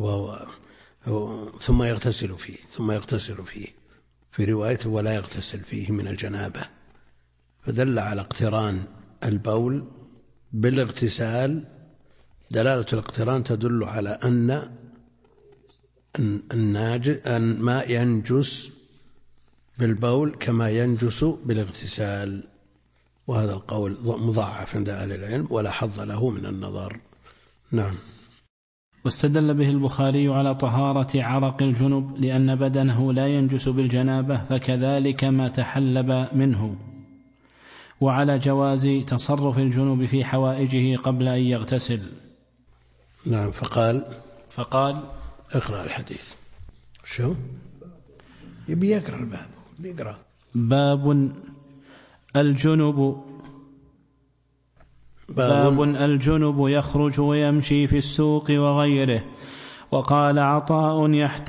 ثم يغتسل فيه في رواية ولا يغتسل فيه من الجنابة، فدل على اقتران البول بالاغتسال. دلالة الاقتران تدل على أن الماء ينجس بالبول كما ينجس بالاغتسال، وهذا القول مضاعف عند أهل العلم ولا حظ له من النظر. نعم. واستدل به البخاري على طهارة عرق الجنب لأن بدنه لا ينجس بالجنابة فكذلك ما تحلب منه، وعلى جواز تصرف الجنب في حوائجه قبل أن يغتسل. نعم. فقال اقرأ الحديث. شو يبي يقرأ الباب؟ بيقرأ. باب الجنب يخرج ويمشي في السوق وغيره. وقال عطاء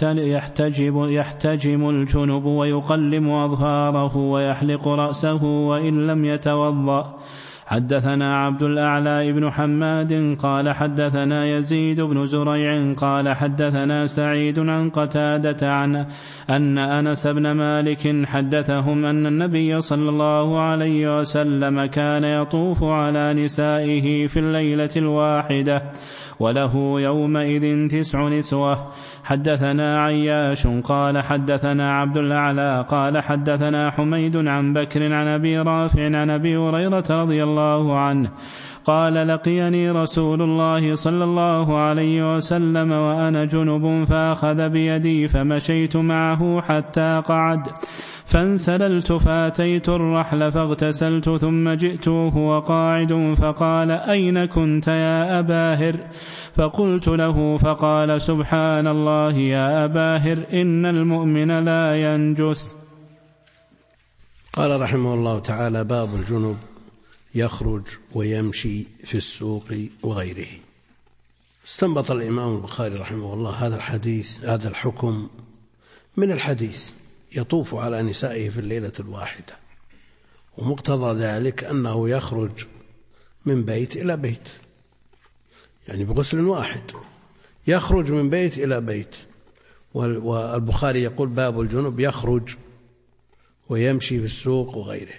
يحتجم الجنب ويقلم أظفاره ويحلق رأسه وإن لم يتوضأ حدثنا عبد الأعلى بن حماد قال حدثنا يزيد بن زريع قال حدثنا سعيد عن قتادة عن أن أنس بن مالك حدثهم أن النبي صلى الله عليه وسلم كان يطوف على نسائه في الليلة الواحدة وله يومئذ 9 نسوة. حدثنا عياش قال حدثنا عبد الأعلى قال حدثنا حميد عن بكر عن أبي رافع عن أبي هريرة رضي الله عنه قال لقيني رسول الله صلى الله عليه وسلم وأنا جنب فأخذ بيدي فمشيت معه حتى قعد فانسللت فأتيت الرحل فاغتسلت ثم جئت وهو قاعد فقال أين كنت يا أبا هر؟ فقلت له فقال سبحان الله يا أبا هر إن المؤمن لا ينجس. قال رحمه الله تعالى باب الجنب يخرج ويمشي في السوق وغيره. استنبط الإمام البخاري رحمه الله هذا الحكم من الحديث يطوف على نسائه في الليلة الواحدة، ومقتضى ذلك أنه يخرج من بيت إلى بيت، يعني بغسل واحد يخرج من بيت إلى بيت. والبخاري يقول باب الجنب يخرج ويمشي في السوق وغيره.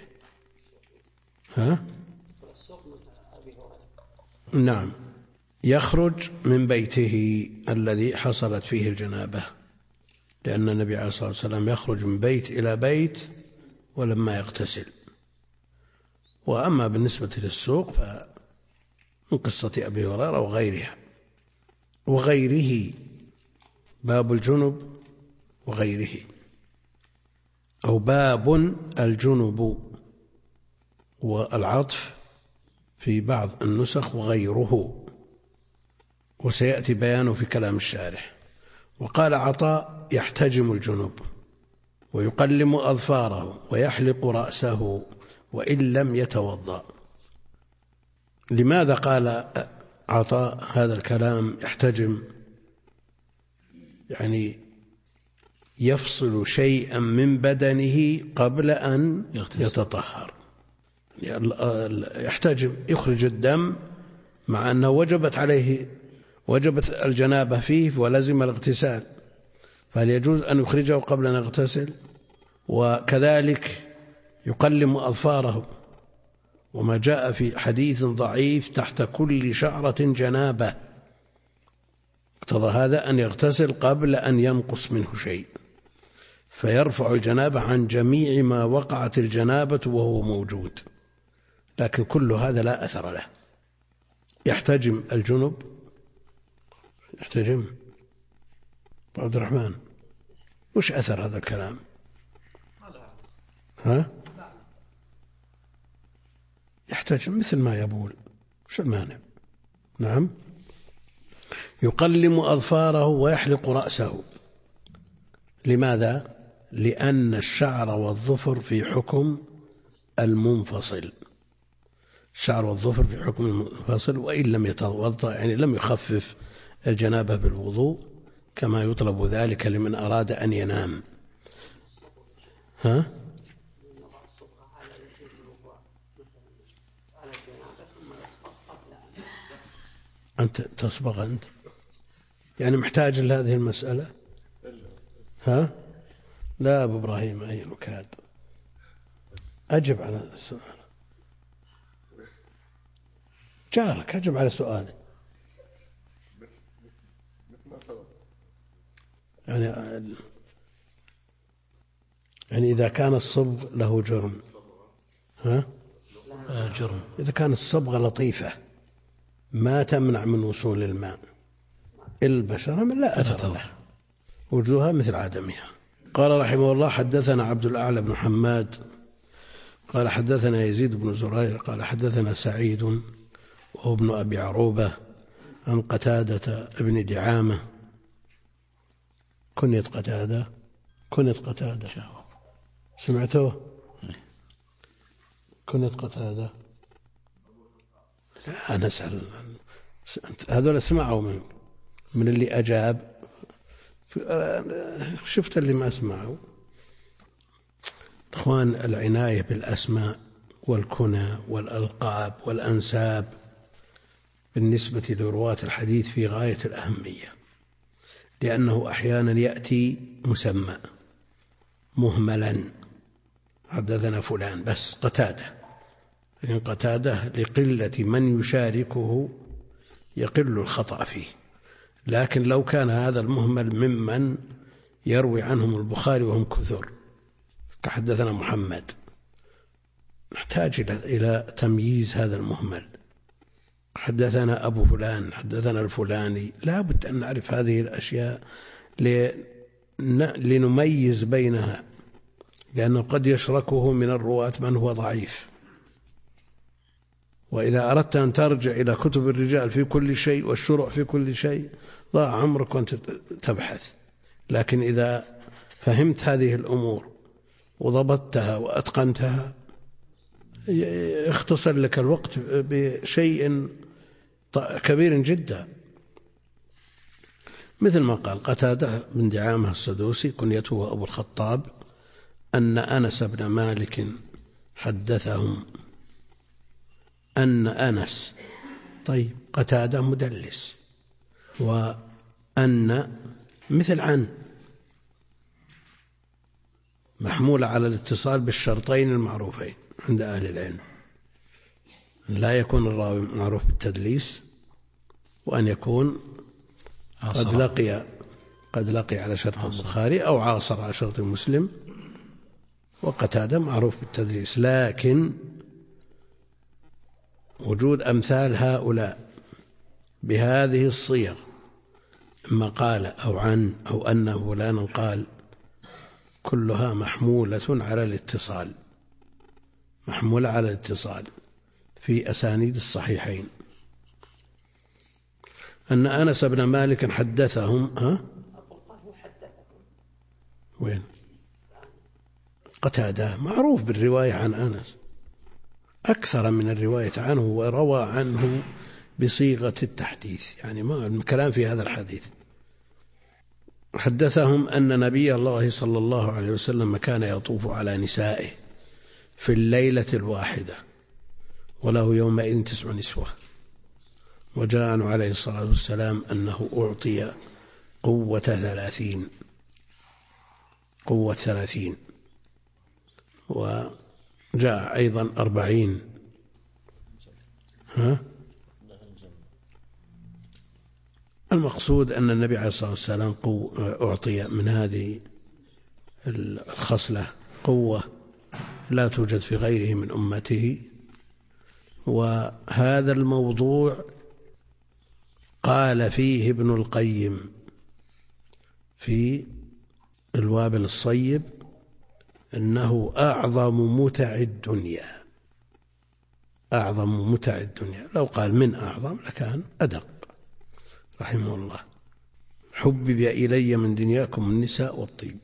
نعم، يخرج من بيته الذي حصلت فيه الجنابة، لأن النبي عليه الصلاة والسلام يخرج من بيت إلى بيت ولما يغتسل. وأما بالنسبة للسوق فمن قصة أبي هريرة وغيره باب الجنب وغيره، أو باب الجنب والعطف في بعض النسخ وغيره، وسيأتي بيانه في كلام الشارح. وقال عطاء يحتجم الجنب ويقلم أظفاره ويحلق رأسه وإن لم يتوضأ. لماذا قال عطاء هذا الكلام يحتجم؟ يعني يفصل شيئا من بدنه قبل أن يتطهر. يحتجم يخرج الدم مع أنه وجبت الجنابة فيه ولزم الاغتسال، فهل يجوز أن يخرجه قبل أن يغتسل؟ وكذلك يقلم أظفاره، وما جاء في حديث ضعيف تحت كل شعرة جنابة، اقتضى هذا أن يغتسل قبل أن ينقص منه شيء، فيرفع الجنابة عن جميع ما وقعت الجنابة وهو موجود، لكن كل هذا لا أثر له. يحتجم الجنب، يحتجم عبد الرحمن، وش أثر هذا الكلام؟ يحتجم مثل ما يبول، وش المانع؟ نعم. يقلم أظفاره ويحلق رأسه. لماذا؟ لأن الشعر والظفر في حكم المنفصل، الشعر والظفر في حكم المنفصل، وإن لم يتوضأ يعني لم يخفف الجنابة بالوضوء كما يطلب ذلك لمن أراد أن ينام. أنت تصبغ أنت يعني محتاج لهذه المسألة؟ لا أبو إبراهيم أي نكاد، أجب على السؤال، جارك أجب على سؤالي. يعني إذا كان الصبغ له جرم، جرم، إذا كانت الصبغة لطيفة ما تمنع من وصول الماء البشرة من لا أثر له، وجوهها مثل عدمها. قال رحمه الله حدثنا عبد الأعلى بن حماد قال حدثنا يزيد بن زريع قال حدثنا سعيد وهو ابن أبي عروبة عن قتادة ابن دعامة كنية قتادة سمعته؟ كنية قتادة؟ لا أنا أسأل، هذول سمعوا من اللي أجاب، شفت اللي ما سمعوا. إخوان العناية بالأسماء والكنى والألقاب والأنساب بالنسبة لرواة الحديث في غاية الأهمية، لأنه أحيانا يأتي مسمى مهملا، حدثنا فلان بس قتادة، لكن قتادة لقلة من يشاركه يقل الخطأ فيه. لكن لو كان هذا المهمل ممن يروي عنهم البخاري وهم كثر كحدثنا محمد، نحتاج إلى تمييز هذا المهمل. حدثنا أبو فلان، حدثنا الفلاني، لا بد أن نعرف هذه الأشياء لنميز بينها، لأنه قد يشركه من الرواة من هو ضعيف. وإذا أردت أن ترجع إلى كتب الرجال في كل شيء والشروع في كل شيء ضاع عمرك وأنت تبحث. لكن إذا فهمت هذه الأمور وضبطتها وأتقنتها اختصر لك الوقت بشيء كبير جدا. مثل ما قال قتادة بن دعامة السدوسي كنيته أبو الخطاب أن أنس بن مالك حدثهم أن أنس، طيب قتادة مدلس، وأن مثل عن محمولة على الاتصال بالشرطين المعروفين عند أهل العلم، لا يكون الراوي معروف بالتدليس، وأن يكون قد لقي على شرط البخاري أو عاصر على شرط مسلم. وقتادة معروف بالتدليس، لكن وجود أمثال هؤلاء بهذه الصيغ، إما قال أو عن أو أن فلانا قال، كلها محمولة على الاتصال، محمولة على الاتصال في أسانيد الصحيحين. أن أنس بن مالك حدثهم وين؟ قتادة معروف بالرواية عن أنس أكثر من الرواية عنه، وروى عنه بصيغة التحديث، يعني ما الكلام في هذا الحديث. حدثهم أن نبي الله صلى الله عليه وسلم كان يطوف على نسائه في الليلة الواحدة وله يومئذ 9 نسوة، وجاء عنه عليه الصلاة والسلام أنه أعطي قوة 30، وجاء أيضا 40. المقصود أن النبي عليه الصلاة والسلام أعطي من هذه الخصلة قوة لا توجد في غيره من أمته. وهذا الموضوع قال فيه ابن القيم في الوابل الصيب إنه أعظم متع الدنيا، أعظم متع الدنيا. لو قال من أعظم لكان أدق رحمه الله. حبب إلي من دنياكم النساء والطيب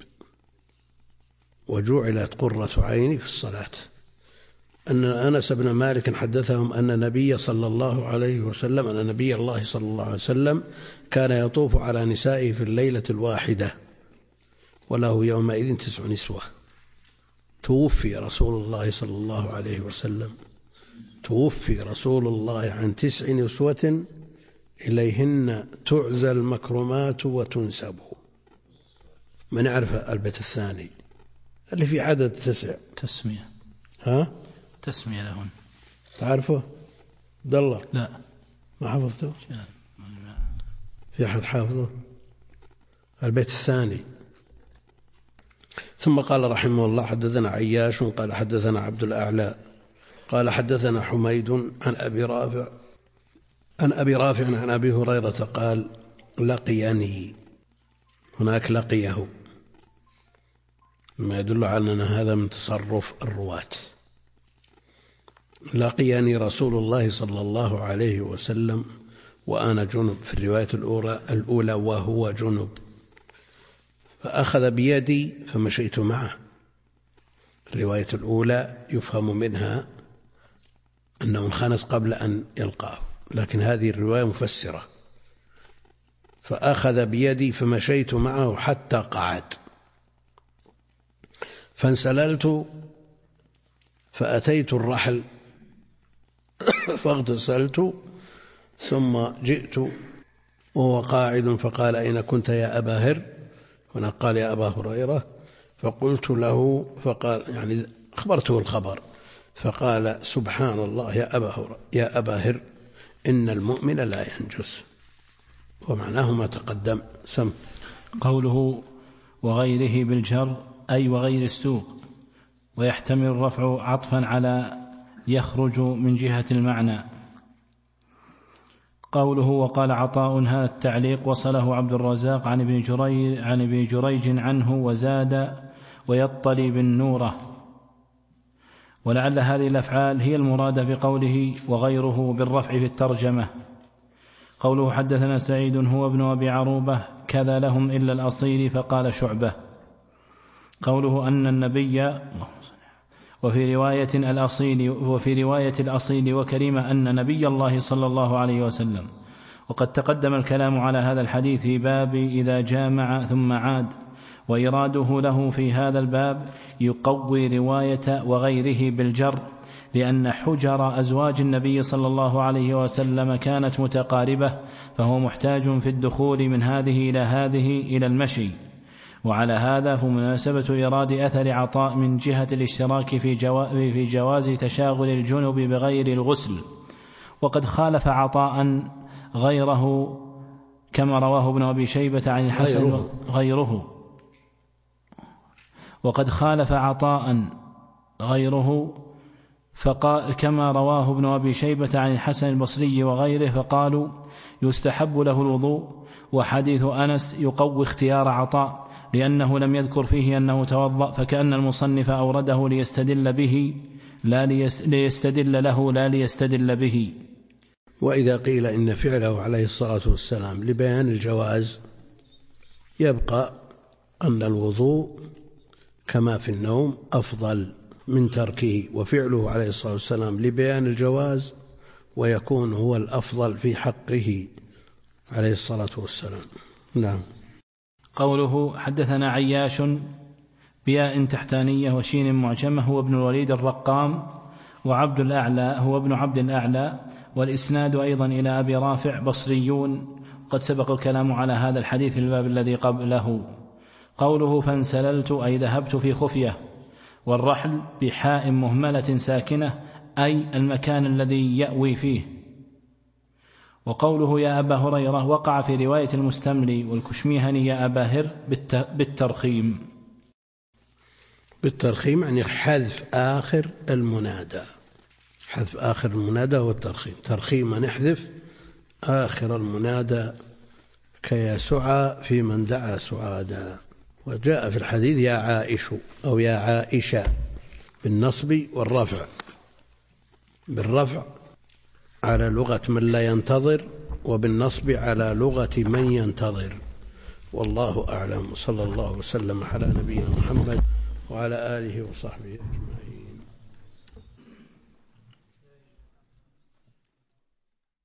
وجعلت قرة عيني في الصلاة. أن أنس بن مالك حدثهم أن النبي صلى الله عليه وسلم أن نبي الله صلى الله عليه وسلم كان يطوف على نسائه في الليلة الواحدة وله يومئذ 9 نسوة. توفي رسول الله صلى الله عليه وسلم، توفي رسول الله عن 9 نسوة إليهن تعزى المكرمات وتنسب. من يعرف البيت الثاني اللي في عدد 9؟ تسمية. تسمية لهن، تعرفه؟ عبد الله؟ لا ما حفظته؟ في أحد حافظه؟ البيت الثاني. ثم قال رحمه الله حدثنا عياش قال حدثنا عبد الأعلى قال حدثنا حميد عن أبي رافع عن أبي هريرة قال لقيني، هناك لقيه، ما يدل على أن هذا من تصرف الرواة. لقيني رسول الله صلى الله عليه وسلم وأنا جنب، في الرواية الأولى وهو جنب، فأخذ بيدي فمشيت معه. الرواية الأولى يفهم منها أنه انخنس قبل أن يلقاه، لكن هذه الرواية مفسرة. فأخذ بيدي فمشيت معه حتى قعد، فانسللت فأتيت الرحل فاغتسلت ثم جئت وهو قاعد فقال أين كنت يا أبا هر؟ هنا قال يا أبا هريرة، فقلت له فقال يعني أخبرته الخبر، فقال سبحان الله يا أبا هر إن المؤمن لا ينجس، ومعناه ما تقدم. سم. قوله وغيره بالجر أي وغير السوق، ويحتمل الرفع عطفا على يخرج من جهة المعنى. قوله وقال عطاء هذا التعليق وصله عبد الرزاق عن ابن جريج عنه وزاد ويطلي بالنورة. ولعل هذه الأفعال هي المرادة بقوله وغيره بالرفع في الترجمة. قوله حدثنا سعيد هو ابن أبي عروبة كذا لهم إلا الأصيل فقال شعبة. قوله أن النبي وفي رواية الأصيل وكريمة أن نبي الله صلى الله عليه وسلم. وقد تقدم الكلام على هذا الحديث في باب إذا جامع ثم عاد، وإراده له في هذا الباب يقوي رواية وغيره بالجر، لأن حجر أزواج النبي صلى الله عليه وسلم كانت متقاربة، فهو محتاج في الدخول من هذه إلى هذه إلى المشي. وعلى هذا فمناسبة إيراد أثر عطاء من جهة الاشتراك في جواز تشاغل الجنب بغير الغسل. وقد خالف عطاء غيره كما رواه ابن أبي شيبة عن الحسن وقد خالف عطاء غيره كما رواه ابن أبي شيبة عن الحسن البصري وغيره، فقالوا يستحب له الوضوء. وحديث أنس يقوي اختيار عطاء لأنه لم يذكر فيه أنه توضأ، فكأن المصنف أورده ليستدل به لا ليستدل به. وإذا قيل إن فعله عليه الصلاة والسلام لبيان الجواز يبقى أن الوضوء كما في النوم أفضل من تركه، وفعله عليه الصلاة والسلام لبيان الجواز ويكون هو الأفضل في حقه عليه الصلاة والسلام. نعم. قوله حدثنا عياش بياء تحتانية وشين معجمة هو ابن الوليد الرقام، وعبد الأعلى هو ابن عبد الأعلى، والإسناد أيضا إلى أبي رافع بصريون. قد سبق الكلام على هذا الحديث في الباب الذي قبله. قوله فانسللت أي ذهبت في خفية، والرحل بحاء مهملة ساكنة أي المكان الذي يأوي فيه. وقوله يا أبا هريرة وقع في رواية المستملي والكشميهني يا أبا هر بالترخيم يعني حذف آخر المنادى. حذف آخر المنادى هو الترخيم. ترخيما نحذف آخر المنادى كيسعى في من دعا سعادا. وجاء في الحديث يا عائش أو يا عائشة بالنصب والرفع، بالرفع على لغة من لا ينتظر، وبالنصب على لغة من ينتظر. والله أعلم. صلى الله وسلم على نبينا محمد وعلى آله وصحبه أجمعين.